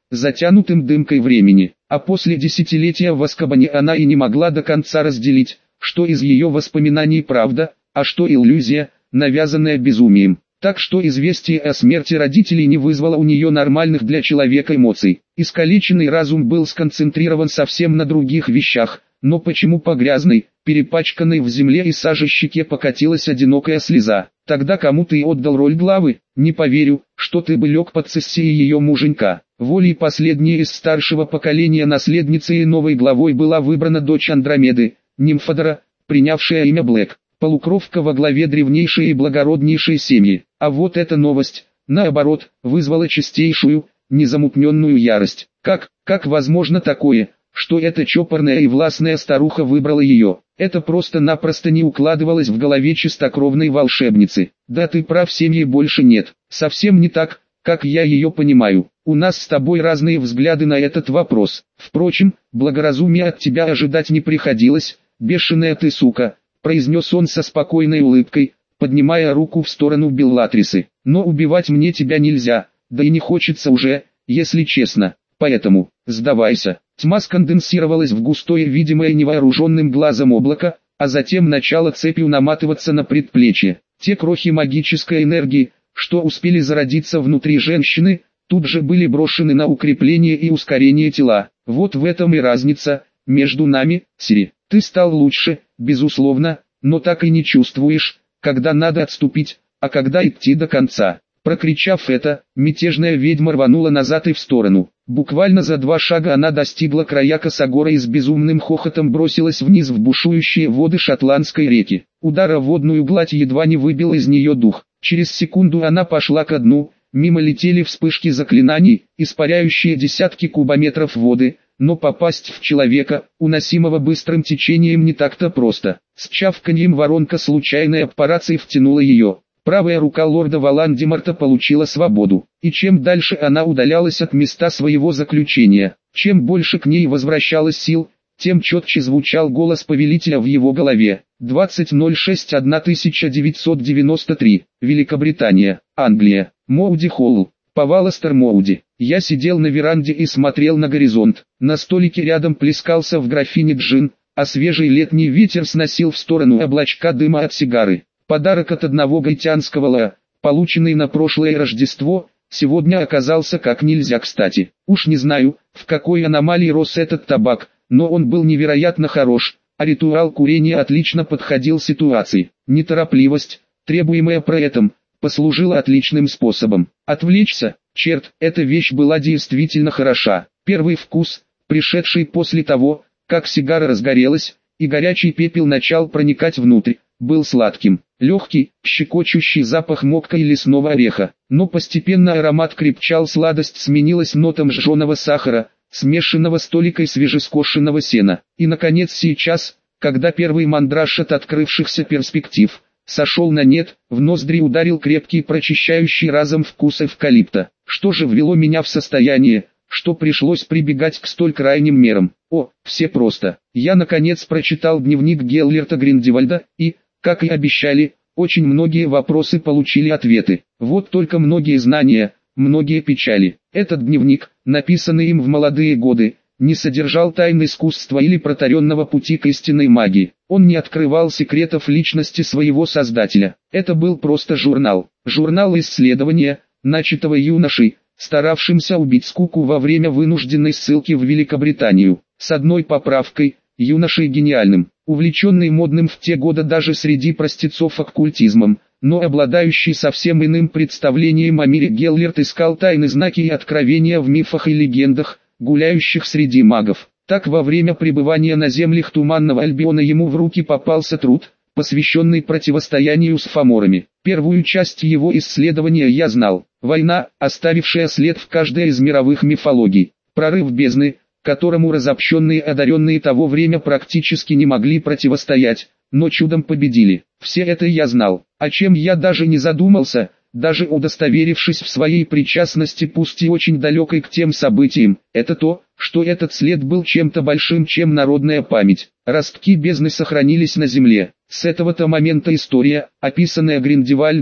затянутым дымкой времени, а после десятилетия в Азкабане она и не могла до конца разделить, что из ее воспоминаний правда, а что иллюзия, навязанная безумием. Так что известие о смерти родителей не вызвало у нее нормальных для человека эмоций. Искалеченный разум был сконцентрирован совсем на других вещах, но почему по грязной, перепачканной в земле и саже щеке покатилась одинокая слеза? Тогда кому ты отдал роль главы? Не поверю, что ты бы лег под цессией ее муженька. Волей последней из старшего поколения наследницей и новой главой была выбрана дочь Андромеды, Нимфодора, принявшая имя Блэк. Полукровка во главе древнейшей и благороднейшей семьи. А вот эта новость, наоборот, вызвала чистейшую, незамутненную ярость. Как, как возможно такое, что эта чопорная и властная старуха выбрала ее? Это просто-напросто не укладывалось в голове чистокровной волшебницы. Да ты прав, семьи больше нет. Совсем не так, как я ее понимаю. У нас с тобой разные взгляды на этот вопрос. Впрочем, благоразумия от тебя ожидать не приходилось, бешеная ты сука, произнес он со спокойной улыбкой, поднимая руку в сторону Беллатрисы. Но убивать мне тебя нельзя, да и не хочется уже, если честно. Поэтому, сдавайся. Тьма сконденсировалась в густое, видимое невооруженным глазом облако, а затем начала цепью наматываться на предплечье. Те крохи магической энергии, что успели зародиться внутри женщины, тут же были брошены на укрепление и ускорение тела. Вот в этом и разница между нами, Сири. Ты стал лучше, безусловно, но так и не чувствуешь, когда надо отступить, а когда идти до конца. Прокричав это, мятежная ведьма рванула назад и в сторону. Буквально за два шага она достигла края косогора и с безумным хохотом бросилась вниз в бушующие воды Шотландской реки. Удар о водную гладь едва не выбил из нее дух. Через секунду она пошла ко дну, мимо летели вспышки заклинаний, испаряющие десятки кубометров воды, но попасть в человека, уносимого быстрым течением, не так-то просто. С чавканьем воронка случайной аппарацией втянула ее. Правая рука лорда Волан-де-Морта получила свободу, и чем дальше она удалялась от места своего заключения, чем больше к ней возвращалось сил, тем четче звучал голос повелителя в его голове. двадцать ноль шесть тысяча девятьсот девяносто три, Великобритания, Англия, Моуди Холл, Паваластер Моуди. Я сидел на веранде и смотрел на горизонт. На столике рядом плескался в графине джин, а свежий летний ветер сносил в сторону облачка дыма от сигары. Подарок от одного гаитянского ла, полученный на прошлое Рождество, сегодня оказался как нельзя кстати. Уж не знаю, в какой аномалии рос этот табак, но он был невероятно хорош, а ритуал курения отлично подходил ситуации. Неторопливость, требуемая при этом, послужила отличным способом отвлечься. Черт, эта вещь была действительно хороша. Первый вкус, пришедший после того, как сигара разгорелась, и горячий пепел начал проникать внутрь, был сладким. Легкий, щекочущий запах мокка и лесного ореха. Но постепенно аромат крепчал, сладость сменилась нотам жженого сахара, смешанного с толикой свежескошенного сена. И наконец сейчас, когда первый мандраж от открывшихся перспектив сошел на нет, в ноздри ударил крепкий прочищающий разом вкус эвкалипта. Что же ввело меня в состояние, что пришлось прибегать к столь крайним мерам? О, все просто. Я наконец прочитал дневник Геллерта Гриндевальда, и, как и обещали, очень многие вопросы получили ответы. Вот только многие знания, многие печали. Этот дневник, написанный им в молодые годы, не содержал тайн искусства или протаренного пути к истинной магии. Он не открывал секретов личности своего создателя. Это был просто журнал. Журнал исследования, начатого юношей, старавшимся убить скуку во время вынужденной ссылки в Великобританию. С одной поправкой, юношей гениальным, увлеченный модным в те годы даже среди простецов оккультизмом, но обладающий совсем иным представлением о мире. Геллерт искал тайны, знаки и откровения в мифах и легендах, гуляющих среди магов. Так во время пребывания на землях Туманного Альбиона ему в руки попался труд, посвященный противостоянию с фаморами. Первую часть его исследования я знал. Война, оставившая след в каждой из мировых мифологий. Прорыв бездны, которому разобщенные одаренные того время практически не могли противостоять, но чудом победили. Все это я знал, о чем я даже не задумался, даже удостоверившись в своей причастности, пусть и очень далекой к тем событиям. Это то, что этот след был чем-то большим, чем народная память. Ростки бездны сохранились на земле. С этого-то момента история, описанная Гриндевальдом,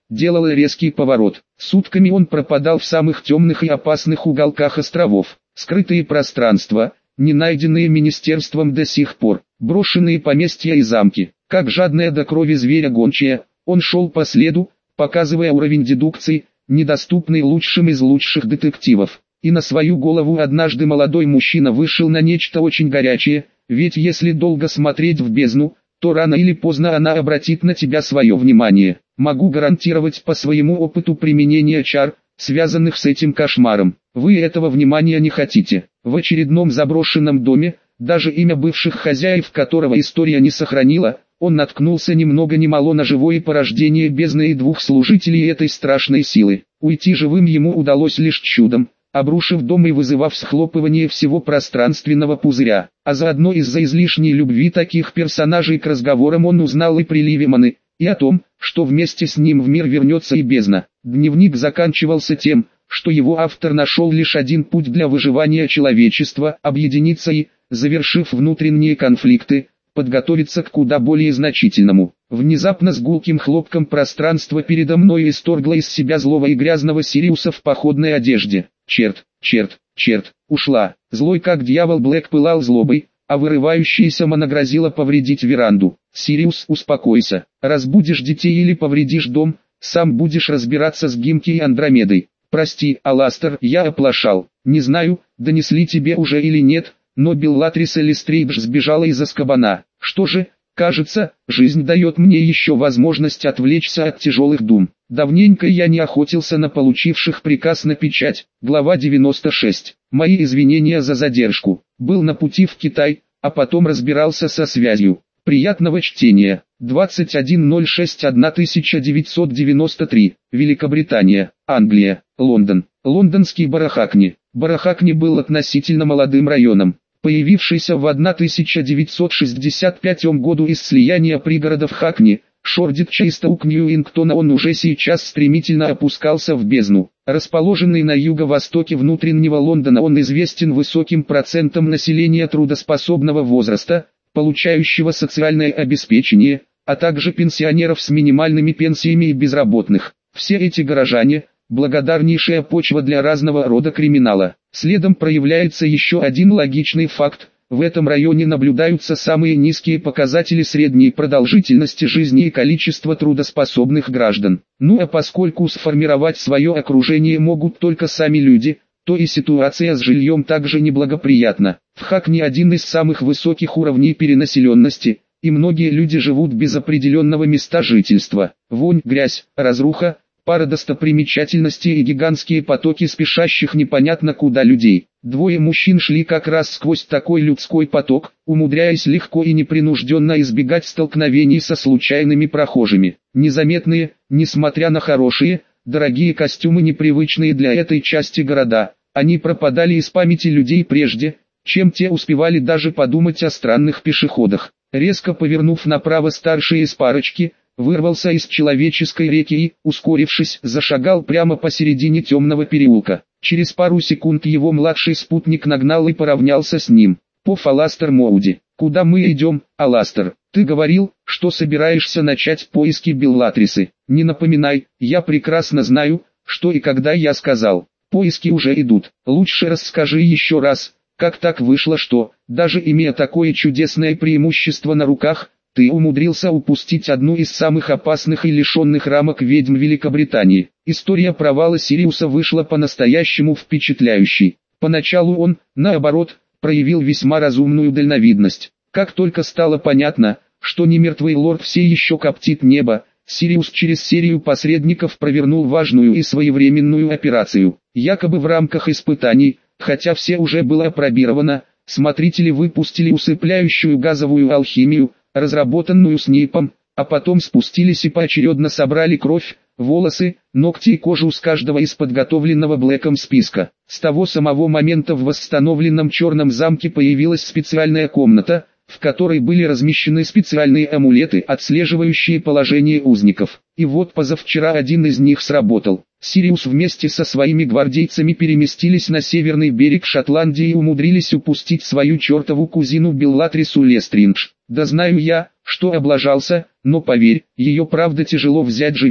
делала резкий поворот. Сутками он пропадал в самых темных и опасных уголках островов. Скрытые пространства, не найденные министерством до сих пор, брошенные поместья и замки. Как жадная до крови зверя гончая, он шел по следу, показывая уровень дедукции, недоступный лучшим из лучших детективов. И на свою голову однажды молодой мужчина вышел на нечто очень горячее, ведь если долго смотреть в бездну, то рано или поздно она обратит на тебя свое внимание. Могу гарантировать по своему опыту применения чар, связанных с этим кошмаром. Вы этого внимания не хотите. В очередном заброшенном доме, даже имя бывших хозяев которого история не сохранила, он наткнулся ни много ни мало на живое порождение бездны и двух служителей этой страшной силы. Уйти живым ему удалось лишь чудом, обрушив дом и вызывав схлопывание всего пространственного пузыря. А заодно из-за излишней любви таких персонажей к разговорам он узнал и приливе маны, и о том, что вместе с ним в мир вернется и бездна. Дневник заканчивался тем, что его автор нашел лишь один путь для выживания человечества – объединиться и, завершив внутренние конфликты, подготовиться к куда более значительному. Внезапно с гулким хлопком пространство передо мной исторгло из себя злого и грязного Сириуса в походной одежде. Черт, черт, черт, ушла. Злой как дьявол Блэк пылал злобой, а вырывающаяся мана грозила повредить веранду. Сириус, успокойся. Разбудишь детей или повредишь дом, сам будешь разбираться с Гимки и Андромедой. Прости, Аластер, я оплошал. Не знаю, донесли тебе уже или нет, но Беллатриса Лестрейдж сбежала из Азкабана. Что же, кажется, жизнь дает мне еще возможность отвлечься от тяжелых дум. Давненько я не охотился на получивших приказ на печать. Глава девяносто шесть. Мои извинения за задержку. Был на пути в Китай, а потом разбирался со связью. Приятного чтения. двадцать один ноль шесть тысяча девятьсот девяносто три. Великобритания, Англия, Лондон. Лондонский Барахакни. Барахакни был относительно молодым районом, появившийся в тысяча девятьсот шестьдесят пятом году из слияния пригородов Хакни, Шордитча и Стоук-Ньюингтона. Он уже сейчас стремительно опускался в бездну. Расположенный на юго-востоке внутреннего Лондона, он известен высоким процентом населения трудоспособного возраста, получающего социальное обеспечение, а также пенсионеров с минимальными пенсиями и безработных. Все эти горожане – благодарнейшая почва для разного рода криминала. Следом проявляется еще один логичный факт. В этом районе наблюдаются самые низкие показатели средней продолжительности жизни и количества трудоспособных граждан. Ну а поскольку сформировать свое окружение могут только сами люди, то и ситуация с жильем также неблагоприятна. В Хакни один из самых высоких уровней перенаселенности, и многие люди живут без определенного места жительства. Вонь, грязь, разруха, пара достопримечательностей и гигантские потоки спешащих непонятно куда людей. Двое мужчин шли как раз сквозь такой людской поток, умудряясь легко и непринужденно избегать столкновений со случайными прохожими. Незаметные, несмотря на хорошие, дорогие костюмы, непривычные для этой части города, они пропадали из памяти людей прежде, чем те успевали даже подумать о странных пешеходах. Резко повернув направо, старший из парочки вырвался из человеческой реки и, ускорившись, зашагал прямо посередине темного переулка. Через пару секунд его младший спутник нагнал и поравнялся с ним. «Поф, Аластер Моуди, куда мы идем, Аластер? Ты говорил, что собираешься начать поиски Беллатрисы. Не напоминай, я прекрасно знаю, что и когда я сказал. Поиски уже идут. Лучше расскажи еще раз, как так вышло, что, даже имея такое чудесное преимущество на руках, ты умудрился упустить одну из самых опасных и лишенных рамок ведьм Великобритании». История провала Сириуса вышла по-настоящему впечатляющей. Поначалу он, наоборот, проявил весьма разумную дальновидность. Как только стало понятно, что немертвый лорд все еще коптит небо, Сириус через серию посредников провернул важную и своевременную операцию. Якобы в рамках испытаний, хотя все уже было опробировано, смотрители выпустили усыпляющую газовую алхимию, разработанную Снейпом, а потом спустились и поочередно собрали кровь, волосы, ногти и кожу с каждого из подготовленного Блэком списка. С того самого момента в восстановленном Черном замке появилась специальная комната, в которой были размещены специальные амулеты, отслеживающие положение узников. И вот позавчера один из них сработал. Сириус вместе со своими гвардейцами переместились на северный берег Шотландии и умудрились упустить свою чертову кузину Беллатрису Лестридж. Да знаю я, что облажался, но поверь, ее правда тяжело взять живьем.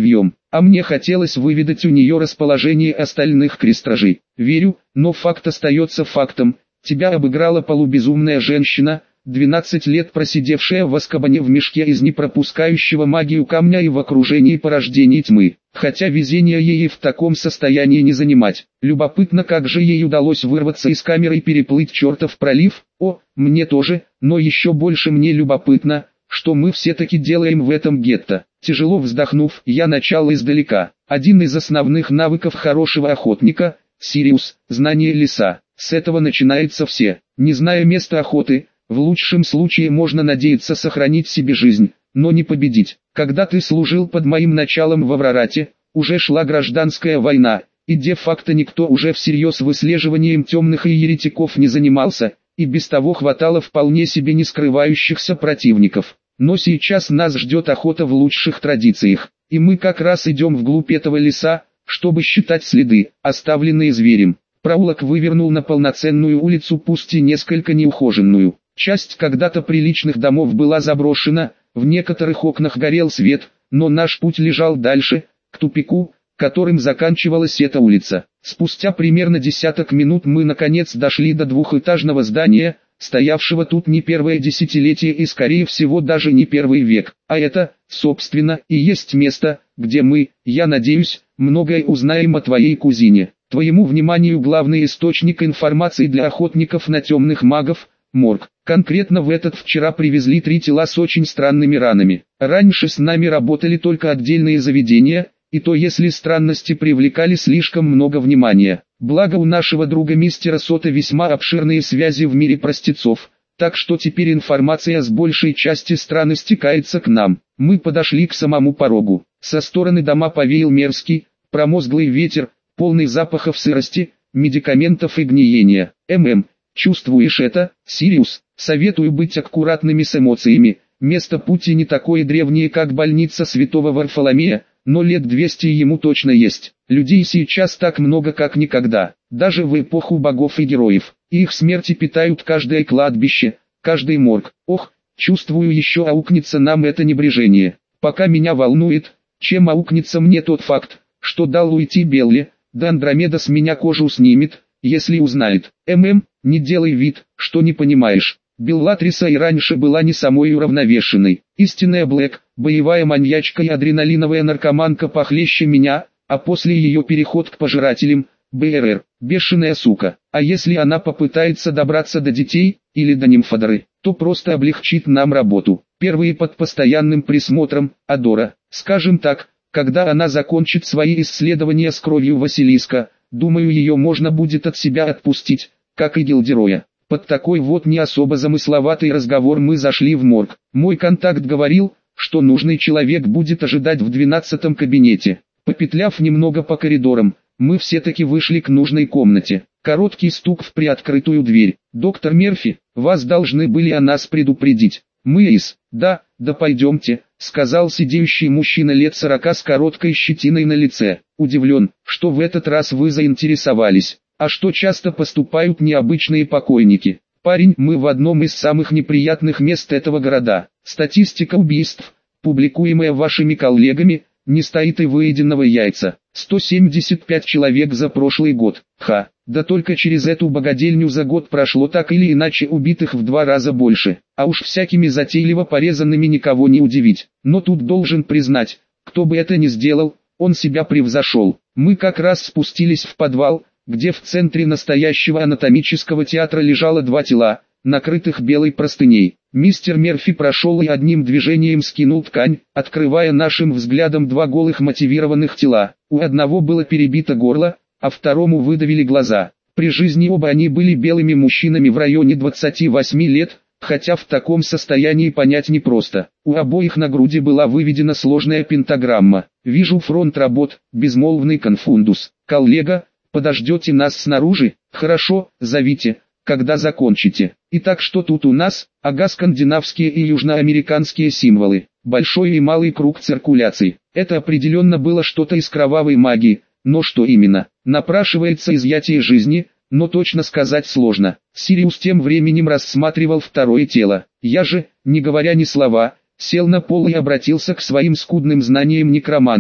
а мне хотелось выведать у нее расположение остальных крестражей. Верю, но факт остается фактом. Тебя обыграла полубезумная женщина, двенадцать лет просидевшая в Азкабане в мешке из непропускающего магию камня и в окружении порождений тьмы. Хотя везение ей в таком состоянии не занимать. Любопытно, как же ей удалось вырваться из камеры и переплыть чертов пролив. О, мне тоже, но еще больше мне любопытно, что мы все-таки делаем в этом гетто. Тяжело вздохнув, я начал издалека. Один из основных навыков хорошего охотника – Сириус, знание леса. С этого начинается все. Не зная места охоты, в лучшем случае можно надеяться сохранить себе жизнь, но не победить. Когда ты служил под моим началом в Аврорате, уже шла гражданская война, и де-факто никто уже всерьез выслеживанием темных и еретиков не занимался, и без того хватало вполне себе не скрывающихся противников. Но сейчас нас ждет охота в лучших традициях, и мы как раз идем вглубь этого леса, чтобы считать следы, оставленные зверем. Проулок вывернул на полноценную улицу, пусть и несколько неухоженную. Часть когда-то приличных домов была заброшена, в некоторых окнах горел свет, но наш путь лежал дальше, к тупику, которым заканчивалась эта улица. Спустя примерно десяток минут мы наконец дошли до двухэтажного здания, стоявшего тут не первое десятилетие и скорее всего даже не первый век. А это, собственно, и есть место, где мы, я надеюсь, многое узнаем о твоей кузине. Твоему вниманию главный источник информации для охотников на темных магов – морг. Конкретно в этот вчера привезли три тела с очень странными ранами. Раньше с нами работали только отдельные заведения, и то если странности привлекали слишком много внимания. Благо у нашего друга мистера Сота весьма обширные связи в мире простецов, так что теперь информация с большей части страны стекается к нам. Мы подошли к самому порогу. Со стороны дома повеял мерзкий, промозглый ветер, полный запахов сырости, медикаментов и гниения. ММ, чувствуешь это, Сириус? Советую быть аккуратными с эмоциями. Место пути не такое древнее, как больница Святого Варфоломея, но лет двести ему точно есть. Людей сейчас так много, как никогда, даже в эпоху богов и героев. Их смерти питают каждое кладбище, каждый морг. Ох, чувствую, еще аукнется нам это небрежение. Пока меня волнует, чем аукнется мне тот факт, что дал уйти Белли, да Андромеда с меня кожу снимет, если узнает. ММ, не делай вид, что не понимаешь. Беллатриса и раньше была не самой уравновешенной. Истинная Блэк, боевая маньячка и адреналиновая наркоманка похлеще меня, а после ее переход к пожирателям, БРР, бешеная сука. А если она попытается добраться до детей, или до нимфодоры, то просто облегчит нам работу. Первые под постоянным присмотром, Адора. Скажем так, когда она закончит свои исследования с кровью Василиска, думаю, ее можно будет от себя отпустить, как и Гилдероя. Под такой вот не особо замысловатый разговор мы зашли в морг. Мой контакт говорил, что нужный человек будет ожидать в двенадцатом кабинете. Попетляв немного по коридорам, мы все-таки вышли к нужной комнате. Короткий стук в приоткрытую дверь. «Доктор Мерфи, вас должны были о нас предупредить». «Мы из...» «Да, да пойдемте», — сказал сидеющий мужчина лет сорока с короткой щетиной на лице. «Удивлен, что в этот раз вы заинтересовались. А что часто поступают необычные покойники? Парень, мы в одном из самых неприятных мест этого города. Статистика убийств, публикуемая вашими коллегами, не стоит и выеденного яйца. сто семьдесят пять человек за прошлый год. Ха, да только через эту богадельню за год прошло так или иначе убитых в два раза больше. А уж всякими затейливо порезанными никого не удивить. Но тут должен признать, кто бы это ни сделал, он себя превзошел. Мы как раз спустились в подвал, где в центре настоящего анатомического театра лежало два тела, накрытых белой простыней. Мистер Мерфи прошел и одним движением скинул ткань, открывая нашим взглядом два голых мотивированных тела. У одного было перебито горло, а второму выдавили глаза. При жизни оба они были белыми мужчинами в районе двадцати восьми лет, хотя в таком состоянии понять непросто. У обоих на груди была выведена сложная пентаграмма. «Вижу фронт работ, безмолвный конфундус. Коллега, подождете нас снаружи? Хорошо, зовите, когда закончите. Итак, что тут у нас? Ага, скандинавские и южноамериканские символы. Большой и малый круг циркуляции. Это определенно было что-то из кровавой магии, но что именно? Напрашивается изъятие жизни, но точно сказать сложно». Сириус тем временем рассматривал второе тело. Я же, не говоря ни слова, сел на пол и обратился к своим скудным знаниям некромантии.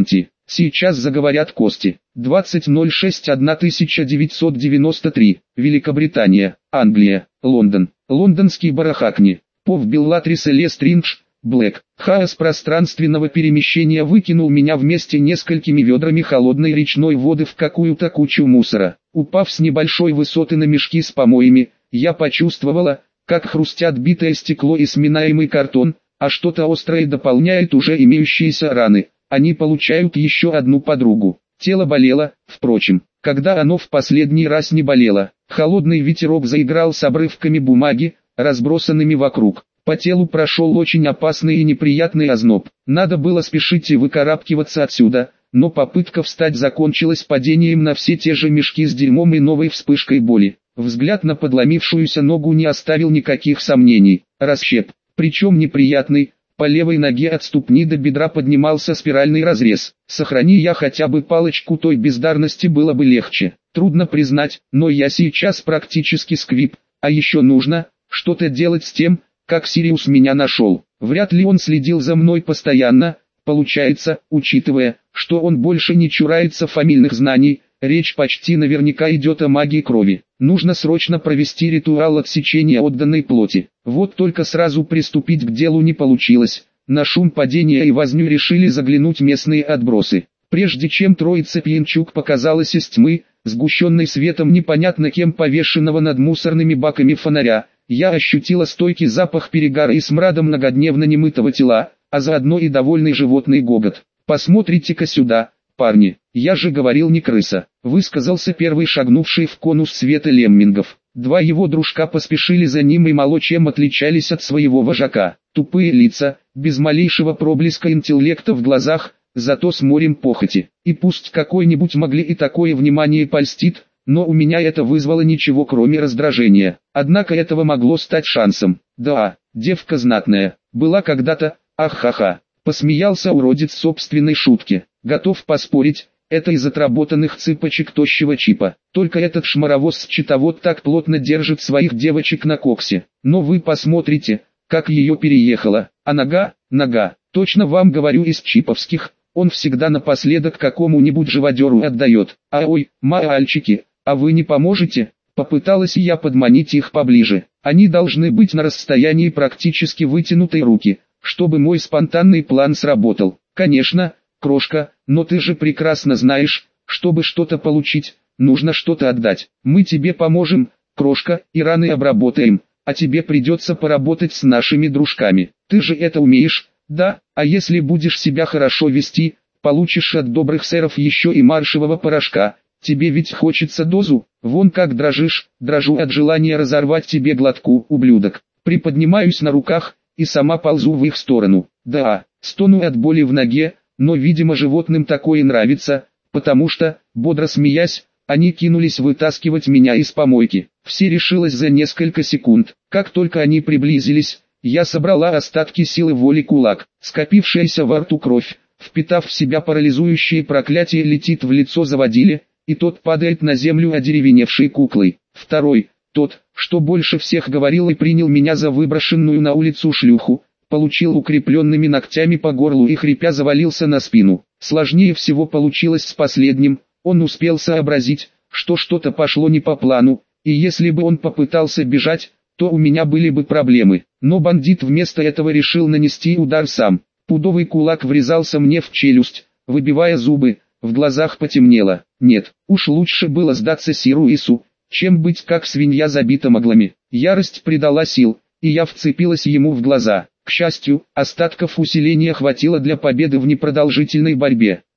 Сейчас заговорят кости. двадцать ноль шесть тысяча девятьсот девяносто три. Великобритания, Англия, Лондон. Лондонский барахакни. Пов Беллатрис Лестриндж. Блэк. Хаос пространственного перемещения выкинул меня вместе несколькими ведрами холодной речной воды в какую-то кучу мусора. Упав с небольшой высоты на мешки с помоями, я почувствовала, как хрустят битое стекло и сминаемый картон, а что-то острое дополняет уже имеющиеся раны. Они получают еще одну подругу. Тело болело, впрочем, когда оно в последний раз не болело. Холодный ветерок заиграл с обрывками бумаги, разбросанными вокруг. По телу прошел очень опасный и неприятный озноб. Надо было спешить и выкарабкиваться отсюда, но попытка встать закончилась падением на все те же мешки с дерьмом и новой вспышкой боли. Взгляд на подломившуюся ногу не оставил никаких сомнений. Расщеп, причем неприятный. По левой ноге от ступни до бедра поднимался спиральный разрез. Сохрани я хотя бы палочку той бездарности, было бы легче. Трудно признать, но я сейчас практически сквип. А еще нужно что-то делать с тем, как Сириус меня нашел. Вряд ли он следил за мной постоянно. Получается, учитывая, что он больше не чурается фамильных знаний, речь почти наверняка идет о магии крови. Нужно срочно провести ритуал отсечения отданной плоти. Вот только сразу приступить к делу не получилось. На шум падения и возню решили заглянуть местные отбросы. Прежде чем троица пьянчук показалась из тьмы, сгущенной светом непонятно кем повешенного над мусорными баками фонаря, я ощутила стойкий запах перегара и смрада многодневно немытого тела, а заодно и довольный животный гогот. «Посмотрите-ка сюда, парни, я же говорил, не крыса», высказался первый шагнувший в конус света леммингов. Два его дружка поспешили за ним и мало чем отличались от своего вожака. Тупые лица, без малейшего проблеска интеллекта в глазах, зато с морем похоти. И пусть какой-нибудь могли и такое внимание польстит, но у меня это вызвало ничего кроме раздражения. Однако этого могло стать шансом. Да, девка знатная, была когда-то, ах-ха-ха. Посмеялся уродец собственной шутки. Готов поспорить, это из отработанных цыпочек тощего чипа. Только этот шмаровоз-счетовод так плотно держит своих девочек на коксе. Но вы посмотрите, как ее переехала. А нога, нога, точно вам говорю, из чиповских. Он всегда напоследок какому-нибудь живодеру отдает. А ой, мальчики, а вы не поможете? Попыталась я подманить их поближе. Они должны быть на расстоянии практически вытянутой руки, чтобы мой спонтанный план сработал. Конечно, крошка, но ты же прекрасно знаешь, чтобы что-то получить, нужно что-то отдать. Мы тебе поможем, крошка, и раны обработаем, а тебе придется поработать с нашими дружками. Ты же это умеешь, да? А если будешь себя хорошо вести, получишь от добрых сэров еще и маршевого порошка. Тебе ведь хочется дозу, вон как дрожишь, дрожу от желания разорвать тебе глотку, ублюдок. Приподнимаюсь на руках и сама ползу в их сторону. Да, стону от боли в ноге, но видимо животным такое нравится, потому что, бодро смеясь, они кинулись вытаскивать меня из помойки. Все решилось за несколько секунд. Как только они приблизились, я собрала остатки силы воли кулак. Скопившаяся во рту кровь, впитав в себя парализующее проклятие, летит в лицо заводиле, и тот падает на землю одеревеневшей куклой. Второй, тот, что больше всех говорил и принял меня за выброшенную на улицу шлюху, получил укрепленными ногтями по горлу и хрипя завалился на спину. Сложнее всего получилось с последним. Он успел сообразить, что что-то пошло не по плану, и если бы он попытался бежать, то у меня были бы проблемы. Но бандит вместо этого решил нанести удар сам. Пудовый кулак врезался мне в челюсть, выбивая зубы, в глазах потемнело. Нет, уж лучше было сдаться Сируису, чем быть как свинья забита моглами. Ярость придала сил, и я вцепилась ему в глаза. К счастью, остатков усиления хватило для победы в непродолжительной борьбе.